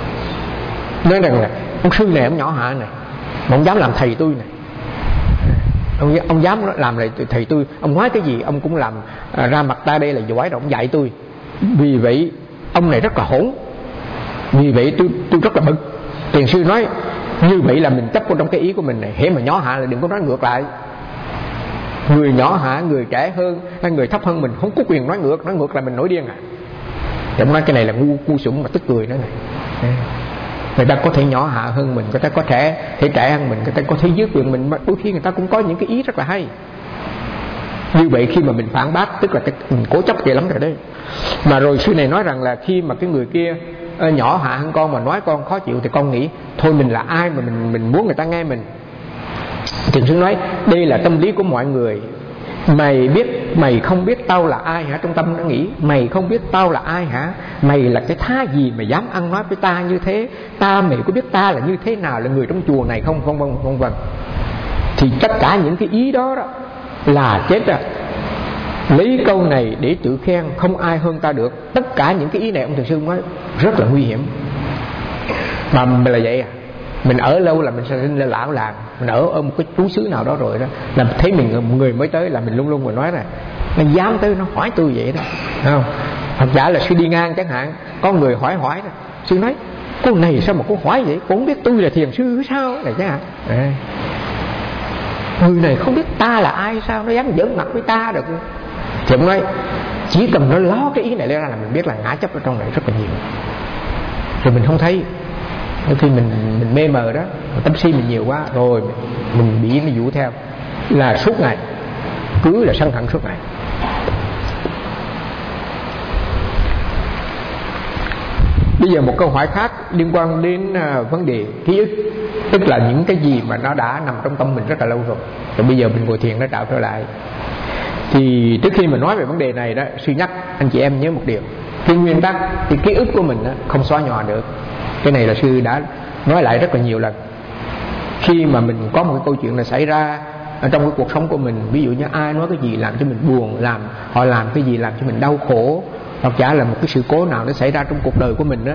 Nói rằng là ông sư này ông nhỏ hạ này, mà ông dám làm thầy tôi này, ông, ông dám làm lại thầy tôi, ông nói cái gì ông cũng làm à, ra mặt ta đây là giỏi rồi, ông dạy tôi. Vì vậy ông này rất là hỗn, vì vậy tôi tôi rất là bực. Thiền sư nói như vậy là mình chấp vào trong cái ý của mình này. Hễ mà nhỏ hạ là đừng có nói ngược lại. Người nhỏ hạ, người trẻ hơn hay người thấp hơn mình không có quyền nói ngược. Nói ngược là mình nổi điên à. Thì ông nói cái này là ngu, ngu xuẩn mà tức cười nữa này. Người ta có thể nhỏ hạ hơn mình, người ta có thể, thể trẻ hơn mình, người ta có thể dưới quyền mình, mà đôi khi người ta cũng có những cái ý rất là hay. Như vậy khi mà mình phản bác tức là cái, mình cố chấp kia lắm rồi đấy. Mà rồi sư này nói rằng là khi mà cái người kia uh, nhỏ hạ hơn con mà nói con khó chịu thì con nghĩ thôi mình là ai mà mình mình muốn người ta nghe mình. Thiền sư nói đây là tâm lý của mọi người. Mày biết mày không biết tao là ai hả? Trong tâm nó nghĩ mày không biết tao là ai hả? Mày là cái thá gì mà dám ăn nói với ta như thế? Ta mày có biết ta là như thế nào, là người trong chùa này không? Vân vân vân vân. Thì tất cả những cái ý đó đó là chết rồi. Lấy câu này để tự khen không ai hơn ta được. Tất cả những cái ý này ông thiền sư nói rất là nguy hiểm. Mà là vậy à. Mình ở lâu là mình sẽ lên lão làng. Mình ở ở một cái trú xứ nào đó rồi đó, là thấy mình một người mới tới là mình luôn luôn mình nói này, nó dám tới nó hỏi tôi vậy đó, thấy không? Hoặc giả là sư đi ngang chẳng hạn, có người hỏi hỏi đó, sư nói cô này sao mà cô hỏi vậy, cô không biết tôi là thiền sư sao này chẳng hạn. À, người này không biết ta là ai sao nó dám giỡn mặt với ta được. Thì ông nói chỉ cần nó ló cái ý này lên ra là mình biết là ngã chấp ở trong này rất là nhiều, rồi mình không thấy. Đôi khi mình mình mê mờ đó, tâm si mình nhiều quá rồi mình, mình bị nó dụ theo, là suốt ngày cứ là sân hận suốt ngày. Bây giờ một câu hỏi khác liên quan đến uh, vấn đề ký ức, tức là những cái gì mà nó đã nằm trong tâm mình rất là lâu rồi, rồi bây giờ mình ngồi thiền nó tạo trở lại. Thì trước khi mà nói về vấn đề này đó, sư nhắc anh chị em nhớ một điều, cái nguyên tắc thì ký ức của mình đó, không xóa nhòa được. Cái này là sư đã nói lại rất là nhiều lần. Khi mà mình có một cái câu chuyện này xảy ra ở trong cái cuộc sống của mình, ví dụ như ai nói cái gì làm cho mình buồn, làm họ làm cái gì làm cho mình đau khổ, hoặc giả là một cái sự cố nào nó xảy ra trong cuộc đời của mình đó,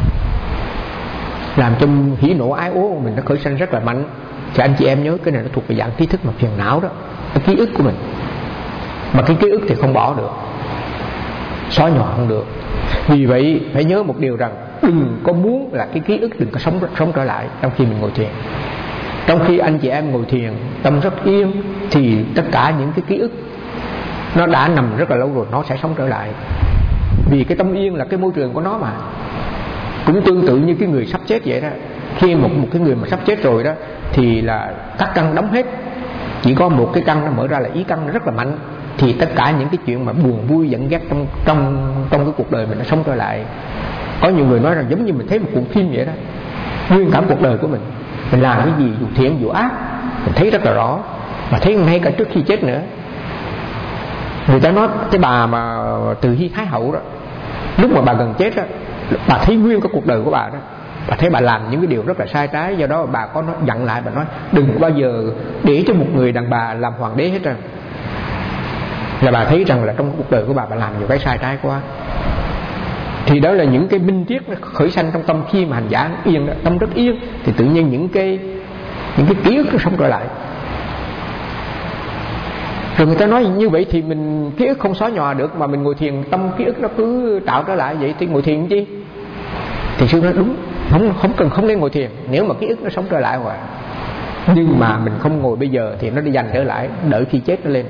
làm cho hỉ nộ ái ố của mình nó khởi sanh rất là mạnh, thì anh chị em nhớ cái này nó thuộc về dạng ký thức mà phiền não đó, cái ký ức của mình. Mà cái ký ức thì không bỏ được, xóa nhòa không được. Vì vậy phải nhớ một điều rằng đừng có muốn là cái ký ức đừng có sống sống trở lại trong khi mình ngồi thiền. Trong khi anh chị em ngồi thiền tâm rất yên thì tất cả những cái ký ức nó đã nằm rất là lâu rồi nó sẽ sống trở lại. Vì cái tâm yên là cái môi trường của nó mà. Cũng tương tự như cái người sắp chết vậy đó. Khi một, một cái người mà sắp chết rồi đó thì là các căn đóng hết, chỉ có một cái căn nó mở ra là ý căn nó rất là mạnh, thì tất cả những cái chuyện mà buồn vui giận ghét trong trong trong cái cuộc đời mình nó sống trở lại. Có nhiều người nói rằng giống như mình thấy một cuộn phim vậy đó, nguyên cả cuộc đời của mình, mình làm cái gì dù thiện dù ác mình thấy rất là rõ, mà thấy ngay cả trước khi chết nữa. Người ta nói cái bà mà Từ Hy Thái Hậu đó, lúc mà bà gần chết đó, bà thấy nguyên cái cuộc đời của bà đó, bà thấy bà làm những cái điều rất là sai trái. Do đó bà có nói, dặn lại, bà nói đừng bao giờ để cho một người đàn bà làm hoàng đế hết trơn. Là bà thấy rằng là trong cuộc đời của bà bà làm nhiều cái sai trái quá. Thì đó là những cái minh triết nó khởi sanh trong tâm. Khi mà hành giả yên, tâm rất yên, thì tự nhiên những cái những cái ký ức nó sống trở lại. Rồi người ta nói như vậy thì mình ký ức không xóa nhòa được, mà mình ngồi thiền tâm ký ức nó cứ tạo trở lại vậy thì ngồi thiền chi? Thì sư nói đúng, không không cần không nên ngồi thiền nếu mà ký ức nó sống trở lại hoài. Nhưng mà mình không ngồi bây giờ thì nó đi dành trở lại, đợi khi chết nó lên.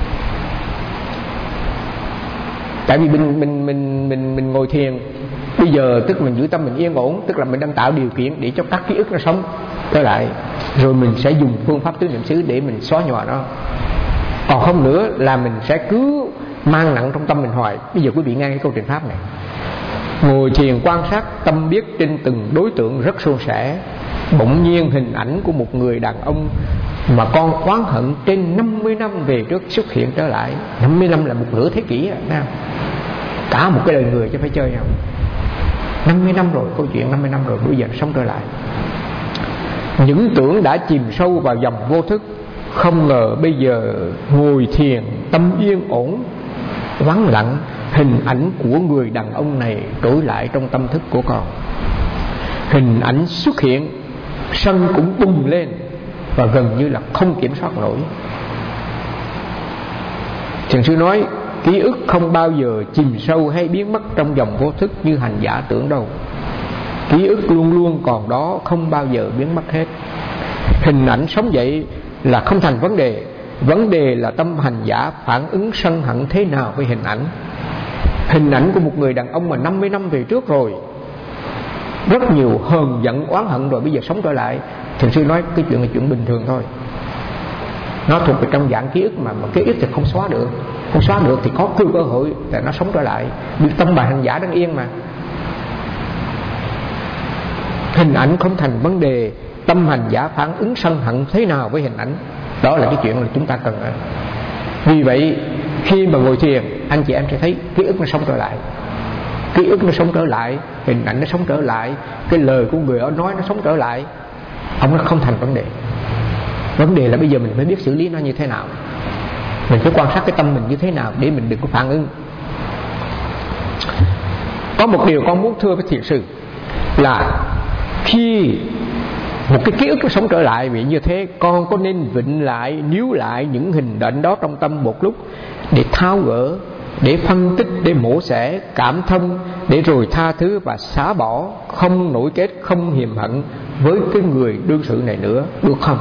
Tại vì mình mình mình mình mình ngồi thiền bây giờ, tức mình giữ tâm mình yên ổn, tức là mình đang tạo điều kiện để cho các ký ức nó sống trở lại, rồi mình sẽ dùng phương pháp tứ niệm xứ để mình xóa nhòa nó. Còn không nữa là mình sẽ cứ mang nặng trong tâm mình hoài. Bây giờ quý vị nghe cái câu trình pháp này, ngồi thiền quan sát tâm biết trên từng đối tượng rất suôn sẻ. Bỗng nhiên hình ảnh của một người đàn ông mà con oán hận trên năm mươi năm về trước xuất hiện trở lại. Năm mươi năm là một nửa thế kỷ à, cả một cái đời người chứ phải chơi không. Năm mươi năm rồi, câu chuyện năm mươi năm rồi, bây giờ sống trở lại. Những tưởng đã chìm sâu vào dòng vô thức, không ngờ bây giờ ngồi thiền tâm yên ổn vắng lặng, hình ảnh của người đàn ông này trỗi lại trong tâm thức của con. Hình ảnh xuất hiện, sân cũng bùng lên và gần như là không kiểm soát nổi. Thiền sư nói ký ức không bao giờ chìm sâu hay biến mất trong dòng vô thức như hành giả tưởng đâu. Ký ức luôn luôn còn đó, không bao giờ biến mất hết. Hình ảnh sống dậy là không thành vấn đề. Vấn đề là tâm hành giả phản ứng sân hận thế nào với hình ảnh. Hình ảnh của một người đàn ông mà năm mươi năm về trước rồi, rất nhiều hờn giận oán hận rồi, bây giờ sống trở lại. Thiền sư nói cái chuyện là chuyện bình thường thôi. Nó thuộc về trong dạng ký ức mà, mà ký ức thì không xóa được. Không xóa được thì có cơ hội để nó sống trở lại. Vì tâm bà hành giả đang yên mà. Hình ảnh không thành vấn đề, tâm hành giả phản ứng sân hận thế nào với hình ảnh. Đó là cái chuyện là chúng ta cần. Vì vậy khi mà ngồi thiền, anh chị em sẽ thấy ký ức nó sống trở lại. Ký ức nó sống trở lại, hình ảnh nó sống trở lại, cái lời của người đó nói nó sống trở lại. Ông nó không thành vấn đề. Vấn đề là bây giờ mình phải biết xử lý nó như thế nào. Mình phải quan sát cái tâm mình như thế nào để mình đừng có phản ứng. Có một điều con muốn thưa với thiền sư là khi một cái ký ức nó sống trở lại. Vì như thế con có nên vịnh lại, níu lại những hình ảnh đó trong tâm một lúc để tháo gỡ, để phân tích, để mổ xẻ, cảm thông, để rồi tha thứ và xả bỏ, không nổi kết, không hiềm hận với cái người đương sự này nữa, được không?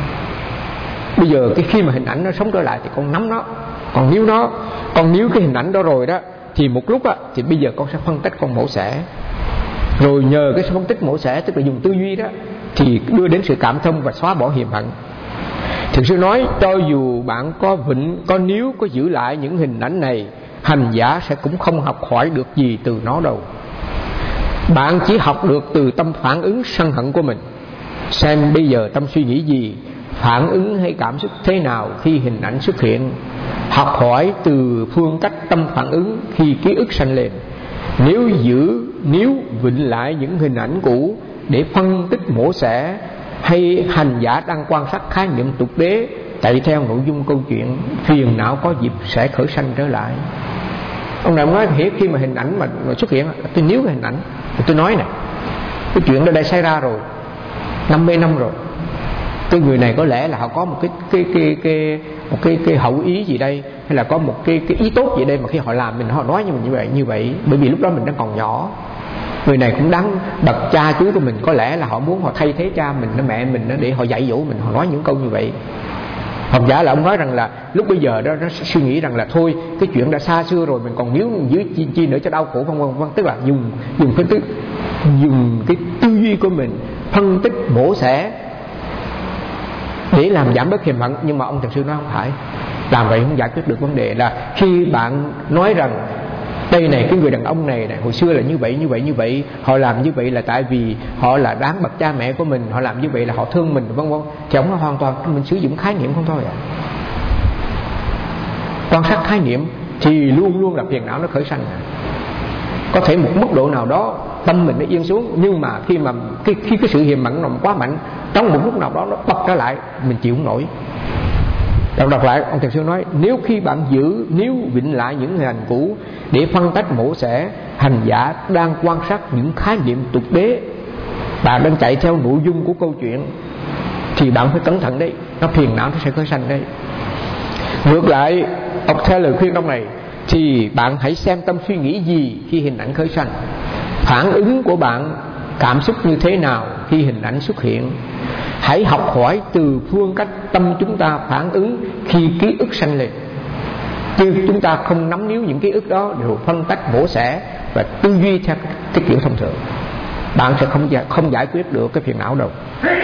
Bây giờ cái khi mà hình ảnh nó sống trở lại thì con nắm nó, còn níu nó, con níu cái hình ảnh đó rồi đó thì một lúc á, thì bây giờ con sẽ phân tích, con mổ xẻ, rồi nhờ cái phân tích mổ xẻ, tức là dùng tư duy đó, thì đưa đến sự cảm thông và xóa bỏ hiềm hận. Thực sự nói, cho dù bạn có vịnh, có níu, có giữ lại những hình ảnh này, hành giả sẽ cũng không học hỏi được gì từ nó đâu. Bạn chỉ học được từ tâm phản ứng sân hận của mình. Xem bây giờ tâm suy nghĩ gì, phản ứng hay cảm xúc thế nào khi hình ảnh xuất hiện. Học hỏi từ phương cách tâm phản ứng khi ký ức sanh lên. Nếu giữ, nếu vịnh lại những hình ảnh cũ để phân tích mổ xẻ, hay hành giả đang quan sát khái niệm tục đế chạy theo nội dung câu chuyện, phiền não có dịp sẽ khởi sanh trở lại. Ông này nói hiểu khi mà hình ảnh mà xuất hiện, tôi níu cái hình ảnh, tôi nói nè, cái chuyện đó đã xảy ra rồi, năm mươi năm rồi. Cái người này có lẽ là họ có một cái cái cái cái một cái cái hậu ý gì đây, hay là có một cái cái ý tốt gì đây mà khi họ làm mình, họ nói như mình như vậy như vậy, bởi vì lúc đó mình đang còn nhỏ. Người này cũng đáng bậc cha chú của mình, có lẽ là họ muốn họ thay thế cha mình, nó mẹ mình, nó để họ dạy dỗ mình, họ nói những câu như vậy. Học giả là ông nói rằng là lúc bây giờ đó nó suy nghĩ rằng là thôi cái chuyện đã xa xưa rồi, mình còn níu dưới chi, chi nữa cho đau khổ, vân vân vân. Tức là dùng dùng cái tức dùng cái tư duy của mình phân tích mổ xẻ để làm giảm bớt hiềm hận. Nhưng mà ông thực sự nói không phải, làm vậy không giải quyết được vấn đề. Là khi bạn nói rằng đây này, cái người đàn ông này này hồi xưa là như vậy như vậy như vậy, họ làm như vậy là tại vì họ là đáng bậc cha mẹ của mình, họ làm như vậy là họ thương mình, vân vân, thì ông nói hoàn toàn mình sử dụng khái niệm không thôi à. Quan sát khái niệm thì luôn luôn là phiền não nó khởi sanh. Có thể một mức độ nào đó tâm mình nó yên xuống, nhưng mà khi mà cái, khi cái sự hiềm hận nó quá mạnh, trong một lúc nào đó nó bật trở lại, mình chịu không nổi. Đọc đọc lại, ông thầy sư nói, nếu khi bạn giữ, nếu vịnh lại những hình ảnh cũ để phân tách mổ xẻ, hành giả đang quan sát những khái niệm tục đế, bạn đang chạy theo nội dung của câu chuyện, thì bạn phải cẩn thận đấy, nó phiền não nó sẽ khởi sanh đấy. Ngược lại, ông theo lời khuyên trong này, thì bạn hãy xem tâm suy nghĩ gì khi hình ảnh khởi sanh, phản ứng của bạn, cảm xúc như thế nào khi hình ảnh xuất hiện. Hãy học hỏi từ phương cách tâm chúng ta phản ứng khi ký ức sanh lên, chứ chúng ta không nắm níu những ký ức đó rồi phân tách mổ xẻ và tư duy theo cái kiểu thông thường. Bạn sẽ không giải, không giải quyết được cái phiền não đâu.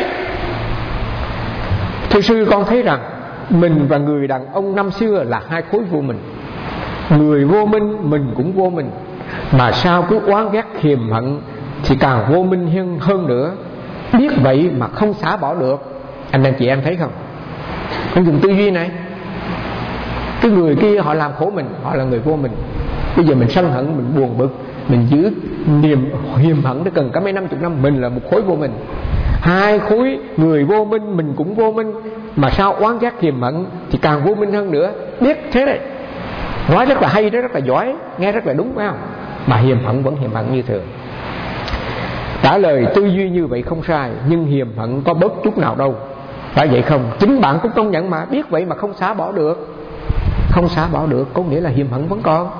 Thưa sư, con thấy rằng mình và người đàn ông năm xưa là hai khối vô minh. Người vô minh, mình cũng vô minh, mà sao cứ oán ghét hiềm hận thì càng vô minh hơn, hơn nữa. Biết vậy mà không xả bỏ được. Anh em chị em thấy không? Con dùng tư duy này, cái người kia họ làm khổ mình, họ là người vô mình. Bây giờ mình sân hận, mình buồn bực, mình giữ niềm hiềm hận nó cần cả mấy năm chục năm, mình là một khối vô minh. Hai khối người vô minh, mình cũng vô minh, mà sao oán ghét hiềm hận thì càng vô minh hơn nữa. Biết thế này, nói rất là hay, rất là giỏi, nghe rất là đúng, phải không? Mà hiềm hận vẫn hiềm hận như thường. Trả lời tư duy như vậy không sai, nhưng hiềm hận có bớt chút nào đâu, phải vậy không? Chính bạn cũng công nhận mà, biết vậy mà không xả bỏ được. Không xả bỏ được có nghĩa là hiềm hận vẫn còn.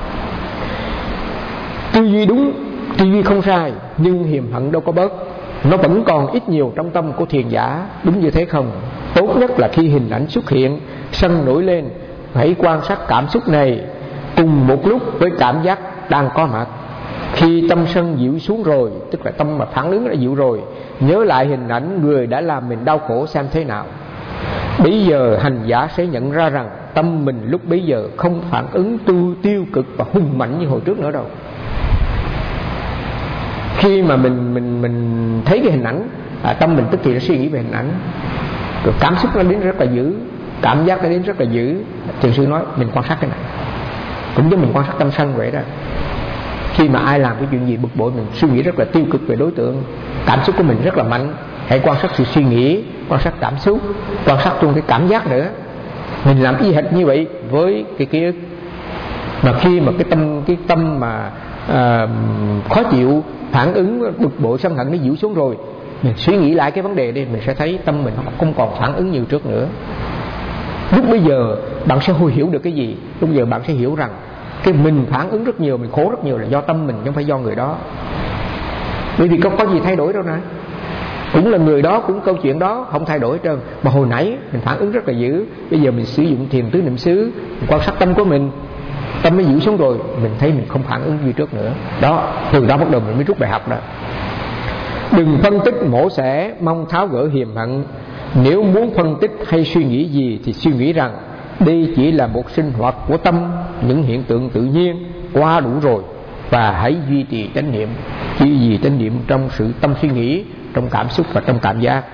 Tư duy đúng, tư duy không sai, nhưng hiềm hận đâu có bớt, nó vẫn còn ít nhiều trong tâm của thiền giả, đúng như thế không? Tốt nhất là khi hình ảnh xuất hiện, sân nổi lên, hãy quan sát cảm xúc này cùng một lúc với cảm giác đang có mặt. Khi tâm sân dịu xuống rồi, tức là tâm mà phản ứng đã dịu rồi, nhớ lại hình ảnh người đã làm mình đau khổ xem thế nào. Bây giờ hành giả sẽ nhận ra rằng tâm mình lúc bấy giờ không phản ứng tu tiêu cực và hung mạnh như hồi trước nữa đâu. Khi mà mình mình mình thấy cái hình ảnh, à, tâm mình tức thì nó suy nghĩ về hình ảnh, rồi cảm xúc nó đến rất là dữ, cảm giác nó đến rất là dữ. Thiền sư nói mình quan sát cái này, cũng giống mình quan sát tâm sân vậy đó. Khi mà ai làm cái chuyện gì bực bội, mình suy nghĩ rất là tiêu cực về đối tượng, cảm xúc của mình rất là mạnh. Hãy quan sát sự suy nghĩ, quan sát cảm xúc, quan sát luôn cái cảm giác nữa. Mình làm y hệt như vậy với cái ký ức. Mà khi mà cái tâm cái tâm mà à, khó chịu, phản ứng bực bội sân hận nó dịu xuống rồi, mình suy nghĩ lại cái vấn đề đi, mình sẽ thấy tâm mình không còn phản ứng như trước nữa. Lúc bây giờ bạn sẽ hồi hiểu được cái gì? Lúc bây giờ bạn sẽ hiểu rằng cái mình phản ứng rất nhiều, mình khổ rất nhiều là do tâm mình chứ không phải do người đó. Bởi vì không có gì thay đổi đâu nè, cũng là người đó, cũng câu chuyện đó, không thay đổi hết trơn. Mà hồi nãy mình phản ứng rất là dữ, bây giờ mình sử dụng thiền tứ niệm xứ, mình quan sát tâm của mình, tâm nó giữ xuống rồi, mình thấy mình không phản ứng như trước nữa. Đó, từ đó bắt đầu mình mới rút bài học đó. Đừng phân tích mổ xẻ mong tháo gỡ hiềm hận. Nếu muốn phân tích hay suy nghĩ gì thì suy nghĩ rằng đây chỉ là một sinh hoạt của tâm, những hiện tượng tự nhiên, qua đủ rồi. Và hãy duy trì chánh niệm, duy trì chánh niệm trong sự tâm suy nghĩ, trong cảm xúc và trong cảm giác.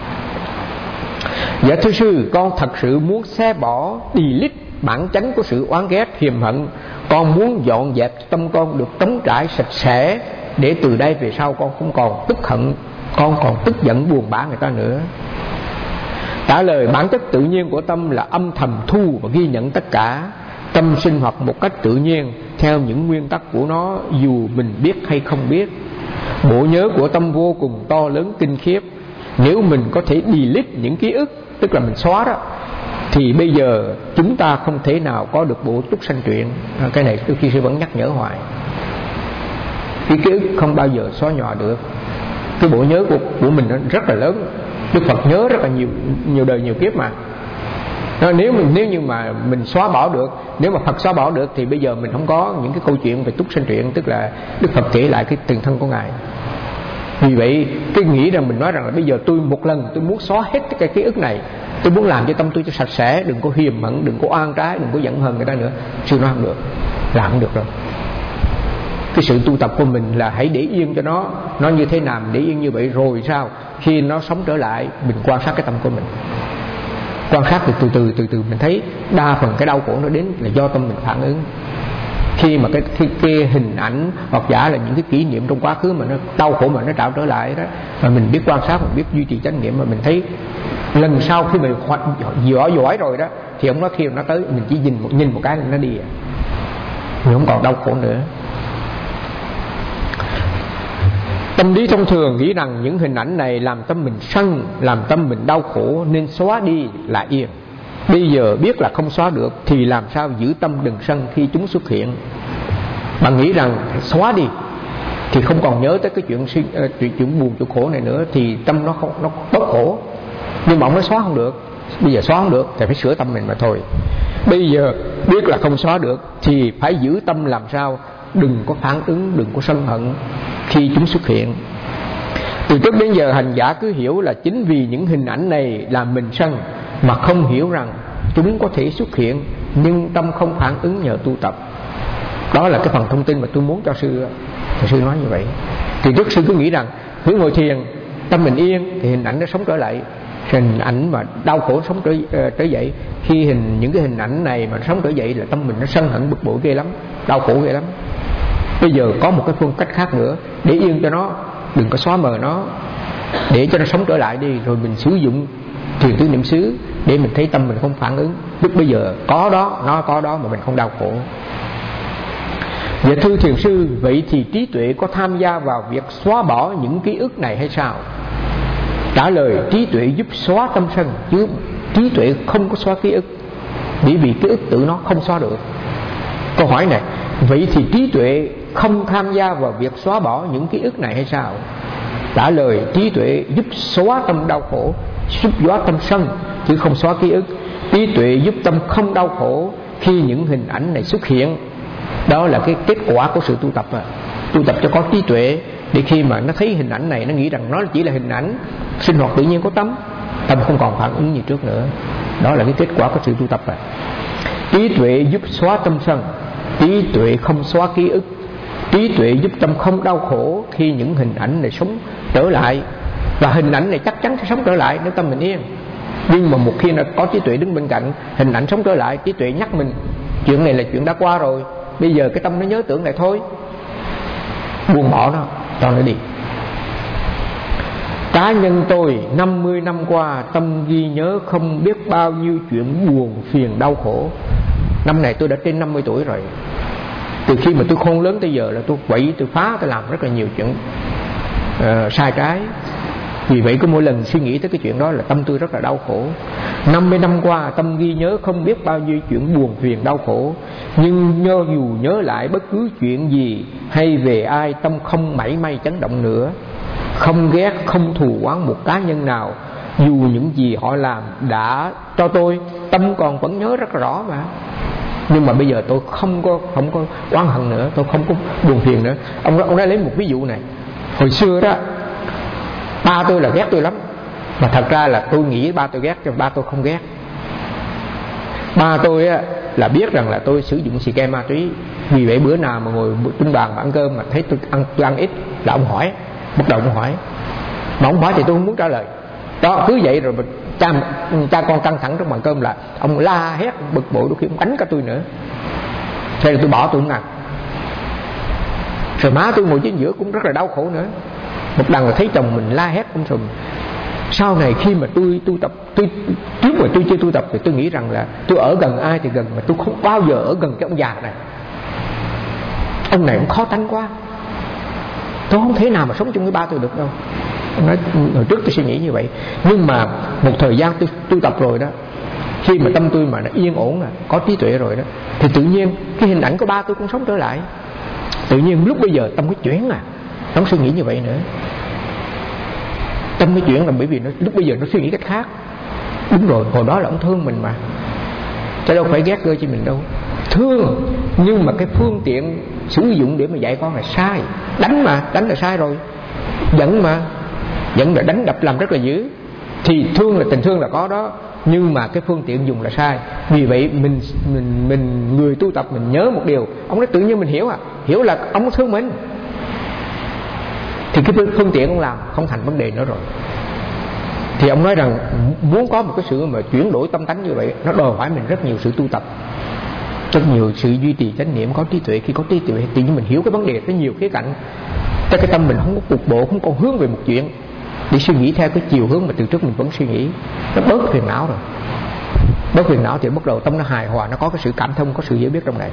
Dạ thưa sư, con thật sự muốn xé bỏ, delete bản chánh của sự oán ghét, hiềm hận. Con muốn dọn dẹp tâm con được trống trải sạch sẽ, để từ đây về sau con không còn tức hận, con còn tức giận buồn bã người ta nữa. Trả lời: bản chất tự nhiên của tâm là âm thầm thu và ghi nhận tất cả. Tâm sinh hoạt một cách tự nhiên theo những nguyên tắc của nó, dù mình biết hay không biết. Bộ nhớ của tâm vô cùng to lớn kinh khiếp. Nếu mình có thể delete những ký ức, tức là mình xóa đó, thì bây giờ chúng ta không thể nào có được bộ túc sanh truyện. à, Cái này đôi khi sư vẫn nhắc nhở hoài. Cái ký ức không bao giờ xóa nhòa được. Cái bộ nhớ của, của mình nó rất là lớn. Đức Phật nhớ rất là nhiều nhiều đời nhiều kiếp mà. Đó, nếu mình nếu như mà mình xóa bỏ được, nếu mà Phật xóa bỏ được thì bây giờ mình không có những cái câu chuyện về túc sanh truyện, tức là Đức Phật kể lại cái tiền thân của ngài. Vì vậy cái nghĩ rằng mình nói rằng là bây giờ tôi một lần tôi muốn xóa hết cái ký ức này, tôi muốn làm cho tâm tôi cho sạch sẽ, đừng có hiềm hận, đừng có oan trái, đừng có giận hờn người ta nữa. Sư nói không được, làm không được rồi. Cái sự tu tập của mình là hãy để yên cho nó, nó như thế nào để yên như vậy, rồi sao khi nó sống trở lại mình quan sát cái tâm của mình. Quan sát từ từ từ từ từ mình thấy đa phần cái đau khổ nó đến là do tâm mình phản ứng. Khi mà cái, cái, cái hình ảnh hoặc giả là những cái kỷ niệm trong quá khứ mà nó đau khổ mà nó trào trở lại đó, mà mình biết quan sát, mình biết duy trì chánh niệm, mà mình thấy lần sau khi mình giỏi giỏi rồi đó thì ông nói khi nó tới mình chỉ nhìn một nhìn một cái là nó đi, mình không còn đau khổ nữa. Tâm lý thông thường nghĩ rằng những hình ảnh này làm tâm mình sân, làm tâm mình đau khổ nên xóa đi là yên. Bây giờ biết là không xóa được thì làm sao giữ tâm đừng sân khi chúng xuất hiện. Bạn nghĩ rằng xóa đi thì không còn nhớ tới cái chuyện uh, chuyện buồn, chuyện khổ này nữa, thì tâm nó không nó bớt khổ. Nhưng mà ông nói xóa không được, bây giờ xóa không được thì phải sửa tâm mình mà thôi. Bây giờ biết là không xóa được thì phải giữ tâm làm sao đừng có phản ứng, đừng có sân hận khi chúng xuất hiện. Từ trước đến giờ hành giả cứ hiểu là chính vì những hình ảnh này làm mình sân, mà không hiểu rằng chúng có thể xuất hiện nhưng tâm không phản ứng nhờ tu tập. Đó là cái phần thông tin mà tôi muốn cho sư thì sư nói như vậy. Thì trước sư cứ nghĩ rằng cứ ngồi thiền tâm mình yên thì hình ảnh nó sống trở lại, hình ảnh mà đau khổ sống trở, uh, trở dậy. Khi hình những cái hình ảnh này mà nó sống trở dậy là tâm mình nó sân hận bực bội ghê lắm, đau khổ ghê lắm. Bây giờ có một cái phương cách khác nữa để yên cho nó, đừng có xóa mờ nó, để cho nó sống trở lại đi, rồi mình sử dụng thiền tứ niệm xứ để mình thấy tâm mình không phản ứng. Lúc bây giờ có đó, nó có đó mà mình không đau khổ. Dạ thưa thiền sư, vậy thì trí tuệ có tham gia vào việc xóa bỏ những ký ức này hay sao? Trả lời: trí tuệ giúp xóa tâm sân, chứ trí tuệ không có xóa ký ức, bởi vì ký ức tự nó không xóa được. Câu hỏi này: vậy thì trí tuệ không tham gia vào việc xóa bỏ những ký ức này hay sao? Trả lời: trí tuệ giúp xóa tâm đau khổ, giúp xóa tâm sân, chứ không xóa ký ức. Trí tuệ giúp tâm không đau khổ khi những hình ảnh này xuất hiện. Đó là cái kết quả của sự tu tập à. Tu tập cho có trí tuệ, để khi mà nó thấy hình ảnh này nó nghĩ rằng nó chỉ là hình ảnh sinh hoạt tự nhiên của tâm, tâm không còn phản ứng như trước nữa. Đó là cái kết quả của sự tu tập à. Trí tuệ giúp xóa tâm sân, trí tuệ không xóa ký ức. Trí tuệ giúp tâm không đau khổ khi những hình ảnh này sống trở lại, và hình ảnh này chắc chắn sẽ sống trở lại nếu tâm mình yên. Nhưng mà một khi là có trí tuệ đứng bên cạnh, hình ảnh sống trở lại, trí tuệ nhắc mình chuyện này là chuyện đã qua rồi, bây giờ cái tâm nó nhớ tưởng lại thôi, buông bỏ nó, cho nó đi. Cá nhân tôi năm mươi năm qua tâm ghi nhớ không biết bao nhiêu chuyện buồn, phiền, đau khổ. Năm này tôi đã trên năm mươi tuổi rồi. Từ khi mà tôi khôn lớn tới giờ là tôi quậy, tôi phá, tôi làm rất là nhiều chuyện uh, sai trái. Vì vậy cứ mỗi lần suy nghĩ tới cái chuyện đó là tâm tôi rất là đau khổ. Năm mươi năm qua tâm ghi nhớ không biết bao nhiêu chuyện buồn phiền đau khổ, nhưng nhớ dù nhớ lại bất cứ chuyện gì hay về ai, tâm không mảy may chấn động nữa. Không ghét, không thù oán một cá nhân nào, dù những gì họ làm đã cho tôi, tâm còn vẫn nhớ rất rõ mà. Nhưng mà bây giờ tôi không có không có oán hận nữa, tôi không có buồn phiền nữa. Ông ông đã lấy một ví dụ này. Hồi xưa đó, ba tôi là ghét tôi lắm, mà thật ra là tôi nghĩ ba tôi ghét, cho ba tôi không ghét. Ba tôi á, là biết rằng là tôi sử dụng xì ke ma túy. Vì vậy bữa nào mà ngồi chung bàn mà ăn cơm mà thấy tôi ăn tôi ăn ít là ông hỏi, bắt đầu ông hỏi. Mà ông hỏi thì tôi không muốn trả lời. Đó, cứ vậy rồi cha, cha con căng thẳng trong bàn cơm là ông la hét bực bội, đôi khi ông đánh cả tôi nữa. Thế là tôi bỏ, tôi không ăn. Rồi má tôi ngồi chính giữa cũng rất là đau khổ nữa. Một lần là thấy chồng mình la hét ông sùm. Sau này khi mà tôi tu tập, tôi trước mà tôi chưa tu tập thì tôi nghĩ rằng là tôi ở gần ai thì gần, mà tôi không bao giờ ở gần cái ông già này. Ông này cũng khó tánh quá, tôi không thể nào mà sống chung với ba tôi được đâu. Nói, hồi trước tôi suy nghĩ như vậy. Nhưng mà một thời gian tôi tu tập rồi đó, khi mà tâm tôi mà nó yên ổn, là có trí tuệ rồi đó, thì tự nhiên cái hình ảnh của ba tôi cũng sống trở lại. Tự nhiên lúc bây giờ tâm cái chuyển à, nó không suy nghĩ như vậy nữa. Tâm cái chuyển là bởi vì nó, lúc bây giờ nó suy nghĩ cách khác. Đúng rồi, hồi đó là ông thương mình mà, chứ đâu phải ghét cơ cho mình đâu. Thương, nhưng mà cái phương tiện sử dụng để mà dạy con là sai. Đánh mà, đánh là sai rồi. Giận mà, giận là đánh đập làm rất là dữ. Thì thương là tình thương là có đó, nhưng mà cái phương tiện dùng là sai. Vì vậy mình mình mình người tu tập mình nhớ một điều, ông nói tự nhiên mình hiểu à, hiểu là ông thương mình, thì cái phương tiện ông làm không thành vấn đề nữa rồi. Thì ông nói rằng muốn có một cái sự mà chuyển đổi tâm tánh như vậy, nó đòi hỏi mình rất nhiều sự tu tập, rất nhiều sự duy trì chánh niệm, có trí tuệ. Khi có trí tuệ thì mình hiểu cái vấn đề có nhiều khía cạnh, cho cái tâm mình không có cục bộ, không còn hướng về một chuyện để suy nghĩ theo cái chiều hướng mà từ trước mình vẫn suy nghĩ. Nó bớt phiền não rồi. Bớt phiền não thì bắt đầu tâm nó hài hòa, nó có cái sự cảm thông, có sự hiểu biết trong này.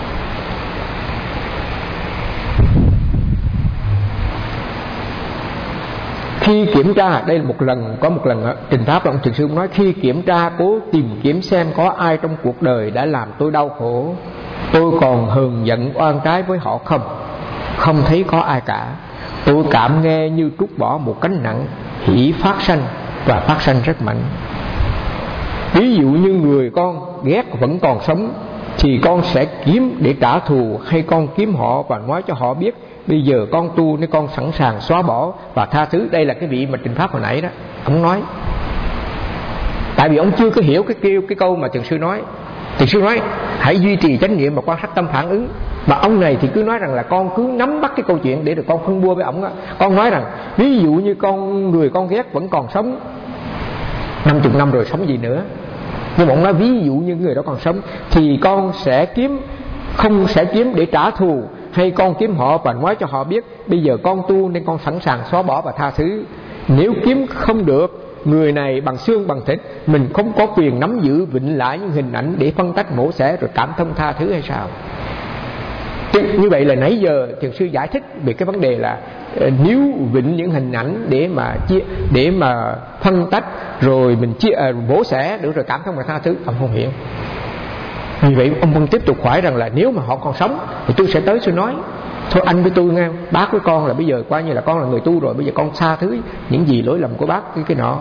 Khi kiểm tra, đây là một lần, có một lần trình pháp là ông thiền sư nói, khi kiểm tra cố tìm kiếm xem có ai trong cuộc đời đã làm tôi đau khổ, tôi còn hờn giận oan trái với họ không? Không thấy có ai cả. Tôi cảm nghe như trút bỏ một cánh nặng, hỷ phát sanh và phát sanh rất mạnh. Ví dụ như người con ghét vẫn còn sống, thì con sẽ kiếm để trả thù, hay con kiếm họ và nói cho họ biết bây giờ con tu nên con sẵn sàng xóa bỏ và tha thứ. Đây là cái vị mà trình pháp hồi nãy đó, ông nói. Tại vì ông chưa có hiểu cái kêu cái câu mà thiền sư nói. Thiền sư nói hãy duy trì chánh niệm và quan sát tâm phản ứng. Mà ông này thì cứ nói rằng là con cứ nắm bắt cái câu chuyện để được con phân bua với ông á. Con nói rằng ví dụ như con người con ghét vẫn còn sống, năm chục năm rồi sống gì nữa. Nhưng mà ông nói ví dụ như người đó còn sống, thì con sẽ kiếm, không sẽ kiếm để trả thù, hay con kiếm họ và nói cho họ biết bây giờ con tu nên con sẵn sàng xóa bỏ và tha thứ. Nếu kiếm không được người này bằng xương bằng thịt, mình không có quyền nắm giữ vịnh lại những hình ảnh để phân tách mổ xẻ rồi cảm thông tha thứ hay sao? Như vậy là nãy giờ thiền sư giải thích về cái vấn đề là nếu vịnh những hình ảnh để mà chia, để mà phân tách rồi mình chia mổ xẻ được rồi cảm thông và tha thứ, ông không hiểu. Vì vậy ông vẫn tiếp tục hỏi rằng là nếu mà họ còn sống thì tôi sẽ tới, tôi nói thôi anh với tôi nghe, bác với con là bây giờ coi như là con là người tu rồi, bây giờ con tha thứ những gì lỗi lầm của bác cái cái nọ.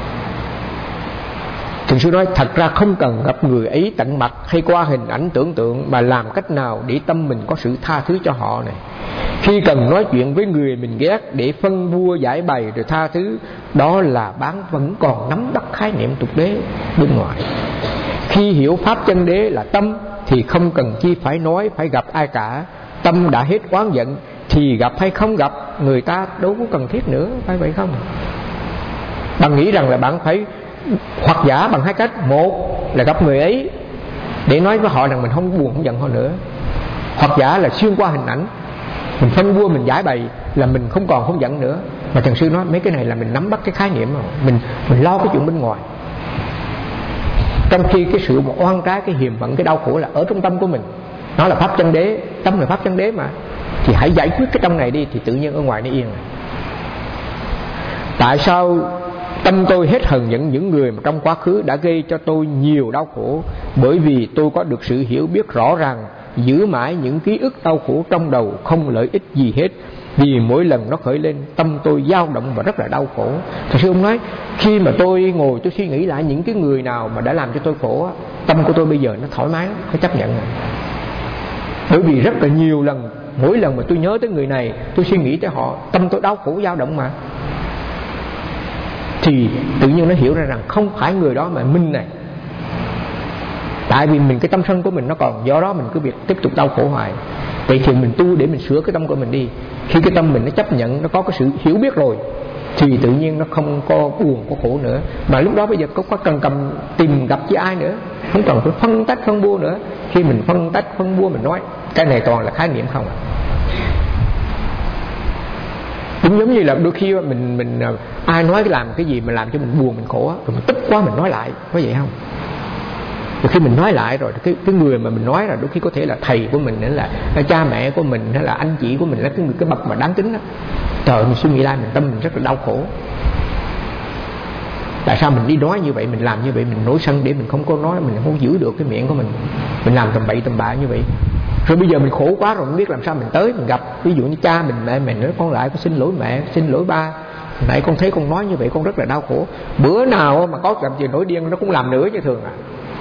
Thiền sư nói thật ra không cần gặp người ấy tận mặt hay qua hình ảnh tưởng tượng, mà làm cách nào để tâm mình có sự tha thứ cho họ này. Khi cần nói chuyện với người mình ghét để phân bua giải bày rồi tha thứ, đó là bán vẫn còn nắm bắt khái niệm tục đế bên ngoài. Khi hiểu pháp chân đế là tâm thì không cần chi phải nói phải gặp ai cả. Tâm đã hết oán giận thì gặp hay không gặp người ta đâu có cần thiết nữa, phải vậy không? Bạn nghĩ rằng là bạn phải hoặc giả bằng hai cách. Một là gặp người ấy để nói với họ rằng mình không buồn không giận họ nữa, hoặc giả là xuyên qua hình ảnh mình phân vua mình giải bày là mình không còn không giận nữa. Mà thiền sư nói mấy cái này là mình nắm bắt cái khái niệm rồi, mình mình lo cái chuyện bên ngoài, trong khi cái sự mà oan trái, cái hiềm hận, cái đau khổ là ở trong tâm của mình. Nó là pháp chân đế, tâm là pháp chân đế mà, thì hãy giải quyết cái trong này đi thì tự nhiên ở ngoài nó yên. Tại sao tâm tôi hết hờn giận những người mà trong quá khứ đã gây cho tôi nhiều đau khổ? Bởi vì tôi có được sự hiểu biết rõ ràng, giữ mãi những ký ức đau khổ trong đầu không lợi ích gì hết. Vì mỗi lần nó khởi lên, tâm tôi dao động và rất là đau khổ. Thật sự ông nói, khi mà tôi ngồi tôi suy nghĩ lại những cái người nào mà đã làm cho tôi khổ, tâm của tôi bây giờ nó thoải mái, nó chấp nhận rồi. Bởi vì rất là nhiều lần, mỗi lần mà tôi nhớ tới người này, tôi suy nghĩ tới họ, tâm tôi đau khổ dao động mà. Thì tự nhiên nó hiểu ra rằng không phải người đó mà mình này. Tại vì mình cái tâm sân của mình nó còn, do đó mình cứ việc tiếp tục đau khổ hoài. Vậy thì mình tu để mình sửa cái tâm của mình đi. Khi cái tâm mình nó chấp nhận, nó có cái sự hiểu biết rồi, thì tự nhiên nó không có buồn, có khổ nữa. Mà lúc đó bây giờ có, có cần cầm tìm gặp với ai nữa, không cần phải phân tách phân bua nữa. Khi mình phân tách phân bua mình nói, cái này toàn là khái niệm không à. Cũng giống như là đôi khi mình mình ai nói làm cái gì mà làm cho mình buồn, mình khổ, rồi mình tức quá mình nói lại, có vậy không? Rồi khi mình nói lại rồi, cái cái người mà mình nói là đôi khi có thể là thầy của mình, hay là, là cha mẹ của mình, hay là anh chị của mình, là cái người cái bậc mà đáng kính đó. Trời, mình suy nghĩ lại mình tâm mình rất là đau khổ. Tại sao mình đi nói như vậy, mình làm như vậy, mình nổi sân để mình không có nói, mình không giữ được cái miệng của mình, mình làm tầm bậy tầm bạ như vậy. Rồi bây giờ mình khổ quá rồi, không biết làm sao mình tới mình gặp, ví dụ như cha mình, mẹ mình nói con lại, con xin lỗi mẹ, xin lỗi ba, nãy con thấy con nói như vậy con rất là đau khổ. Bữa nào mà có gặp gì nổi điên nó cũng làm nữa chứ thường à.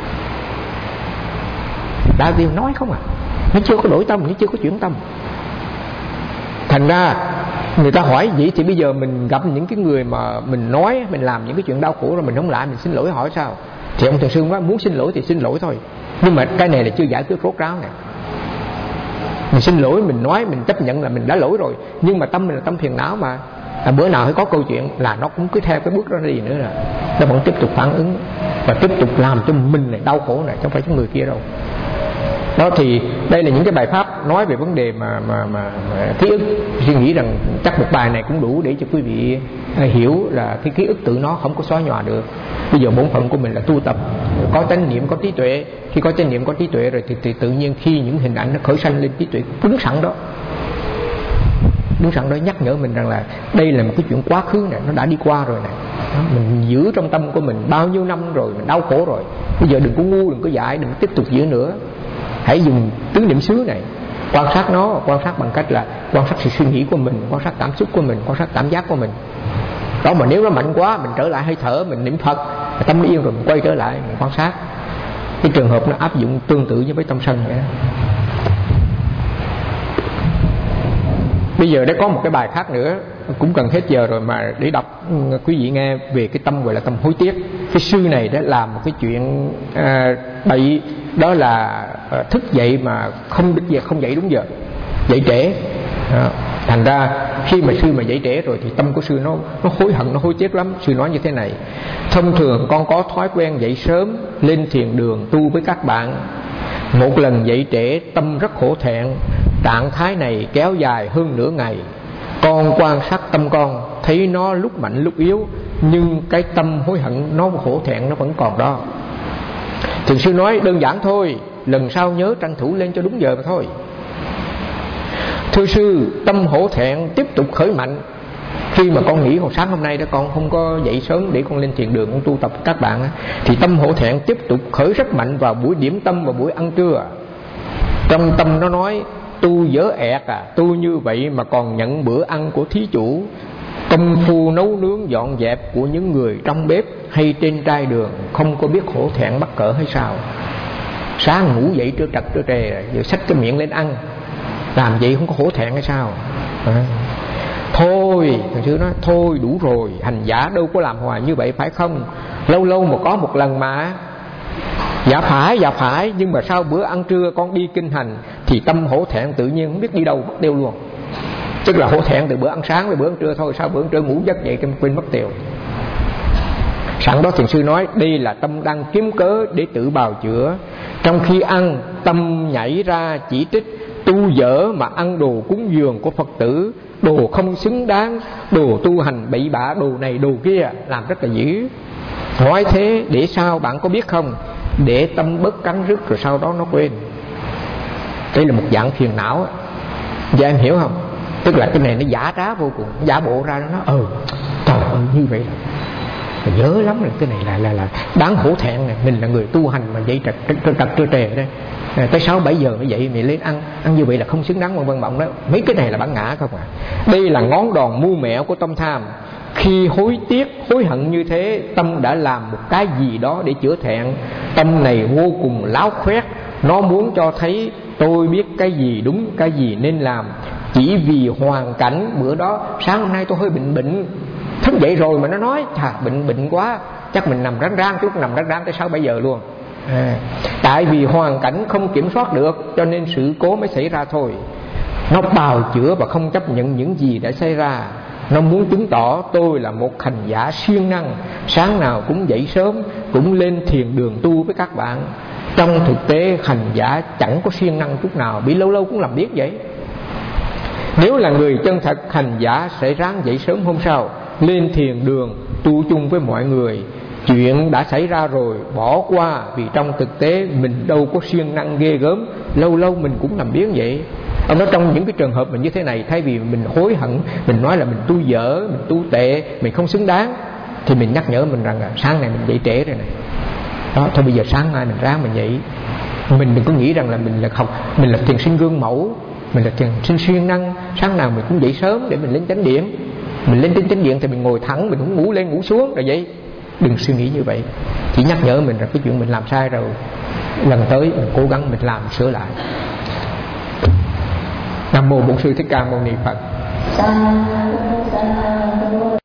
Đã điều nói không à, nó chưa có đổi tâm, nó chưa có chuyển tâm. Thành ra người ta hỏi vậy thì bây giờ mình gặp những cái người mà mình nói, mình làm những cái chuyện đau khổ rồi mình không lại, mình xin lỗi hỏi sao? Thì ông Thiền Sư nói muốn xin lỗi thì xin lỗi thôi, nhưng mà cái này là chưa giải quyết rốt ráo nè. Mình xin lỗi, mình nói, mình chấp nhận là mình đã lỗi rồi, nhưng mà tâm mình là tâm phiền não mà. À, bữa nào hay có câu chuyện là nó cũng cứ theo cái bước đó đi nữa, là nó vẫn tiếp tục phản ứng và tiếp tục làm cho mình này đau khổ này, chứ không phải cho người kia đâu. Đó, thì đây là những cái bài pháp nói về vấn đề mà mà mà, mà ký ức. Suy nghĩ rằng chắc một bài này cũng đủ để cho quý vị hiểu là cái ký ức tự nó không có xóa nhòa được. Bây giờ bổn phận của mình là tu tập, có chánh niệm, có trí tuệ. Khi có chánh niệm, có trí tuệ rồi thì, thì tự nhiên khi những hình ảnh nó khởi sanh lên, trí tuệ đứng sẵn đó, đứng sẵn đó nhắc nhở mình rằng là đây là một cái chuyện quá khứ này, nó đã đi qua rồi này. Đó, mình giữ trong tâm của mình bao nhiêu năm rồi, mình đau khổ rồi, bây giờ đừng có ngu, đừng có dại, đừng tiếp tục giữ nữa. Hãy dùng tứ niệm xứ này quan sát nó, quan sát bằng cách là quan sát sự suy nghĩ của mình, quan sát cảm xúc của mình, quan sát cảm giác của mình. Đó, mà nếu nó mạnh quá mình trở lại hơi thở, mình niệm Phật, tâm nó yên rồi mình quay trở lại mình quan sát. Cái trường hợp nó áp dụng tương tự như với tâm sân vậy đó. Bây giờ đã có một cái bài khác nữa, cũng cần hết giờ rồi mà để đọc quý vị nghe về cái tâm gọi là tâm hối tiếc. Cái sư này đã làm một cái chuyện à, bậy, đó là à, thức dậy mà không không dậy đúng giờ, dậy trễ. À, thành ra khi mà sư mà dậy trễ rồi thì tâm của sư nó nó hối hận, nó hối tiếc lắm. Sư nói như thế này: thông thường con có thói quen dậy sớm lên thiền đường tu với các bạn. Một lần dậy trễ tâm rất khổ thẹn. Trạng thái này kéo dài hơn nửa ngày. Con quan sát tâm con, thấy nó lúc mạnh lúc yếu, nhưng cái tâm hối hận, nó khổ thẹn nó vẫn còn đó. Thiền sư nói đơn giản thôi, lần sau nhớ tranh thủ lên cho đúng giờ mà thôi. Thưa sư, tâm hổ thẹn tiếp tục khởi mạnh. Khi mà con nghĩ còn sáng hôm nay đó con không có dậy sớm để con lên thiền đường con tu tập với các bạn, thì tâm hổ thẹn tiếp tục khởi rất mạnh vào buổi điểm tâm và buổi ăn trưa. Trong tâm nó nói: tu dở ẹt à, tu như vậy mà còn nhận bữa ăn của thí chủ. Công phu nấu nướng dọn dẹp của những người trong bếp hay trên trai đường không có biết hổ thẹn mắc cỡ hay sao? Sáng ngủ dậy trưa trật trưa trề rồi xách cái miệng lên ăn, làm vậy không có hổ thẹn hay sao? À. Thôi, thằng sư nói thôi đủ rồi, hành giả đâu có làm hoài như vậy phải không? Lâu lâu mà có một lần mà. Dạ phải, dạ phải, nhưng mà sau bữa ăn trưa con đi kinh hành thì tâm hổ thẹn tự nhiên không biết đi đâu mất tiêu luôn. Tức là hổ thẹn từ bữa ăn sáng với bữa ăn trưa thôi, sau bữa ăn trưa ngủ giấc dậy quên mất tiêu. Sẵn đó thiền sư nói đây là tâm đang kiếm cớ để tự bào chữa. Trong khi ăn, tâm nhảy ra chỉ trích: tu dở mà ăn đồ cúng dường của Phật tử, đồ không xứng đáng, đồ tu hành bậy bạ, đồ này đồ kia, làm rất là dữ. Nói thế để sao bạn có biết không? Để tâm bớt cắn rứt rồi sau đó nó quên. Đây là một dạng phiền não. Giờ em hiểu không? Tức là cái này nó giả trá vô cùng, giả bộ ra nó nói: ừ trời như vậy là mình nhớ lắm, là cái này là là là đáng hổ thẹn này. Mình là người tu hành mà dậy trật trật trật trơ trề đây, à, tới sáu bảy giờ mới dậy mình lên ăn ăn như vậy là không xứng đáng, vân vân vân đó. Mấy cái này là bản ngã không à. Đây là ngón đòn mưu mẹo của tâm tham. Khi hối tiếc hối hận như thế, tâm đã làm một cái gì đó để chữa thẹn. Tâm này vô cùng láo khoét, nó muốn cho thấy tôi biết cái gì đúng, cái gì nên làm. Chỉ vì hoàn cảnh bữa đó sáng hôm nay tôi hơi bệnh bệnh, thức dậy rồi mà nó nói thà bệnh bệnh quá, chắc mình nằm ráng ráng chút, nằm ráng ráng tới sáu bảy giờ luôn. À, tại vì hoàn cảnh không kiểm soát được cho nên sự cố mới xảy ra thôi. Nó bào chữa và không chấp nhận những gì đã xảy ra. Nó muốn chứng tỏ tôi là một hành giả siêng năng, sáng nào cũng dậy sớm, cũng lên thiền đường tu với các bạn. Trong thực tế hành giả chẳng có siêng năng chút nào, bị lâu lâu cũng làm biết vậy. Nếu là người chân thật, hành giả sẽ ráng dậy sớm hôm sau, lên thiền đường tu chung với mọi người. Chuyện đã xảy ra rồi bỏ qua, vì trong thực tế mình đâu có siêng năng ghê gớm, lâu lâu mình cũng làm biếng vậy. Ông nói trong những cái trường hợp mình như thế này, thay vì mình hối hận, mình nói là mình tu dở, mình tu tệ, mình không xứng đáng, thì mình nhắc nhở mình rằng là sáng nay mình dậy trễ rồi này. Đó, thôi bây giờ sáng mai mình ráng mình dậy. Mình đừng có nghĩ rằng là mình là học, mình là thiền sinh gương mẫu, mình là thiền sinh siêng năng, sáng nào mình cũng dậy sớm để mình lên chánh điện. Mình lên trên chánh điện thì mình ngồi thẳng, mình không ngủ lên ngủ xuống rồi vậy. Đừng suy nghĩ như vậy. Chỉ nhắc nhở mình rằng cái chuyện mình làm sai rồi, lần tới mình cố gắng mình làm sửa lại. Nam mô Bổn Sư Thích Ca Mâu Ni Phật.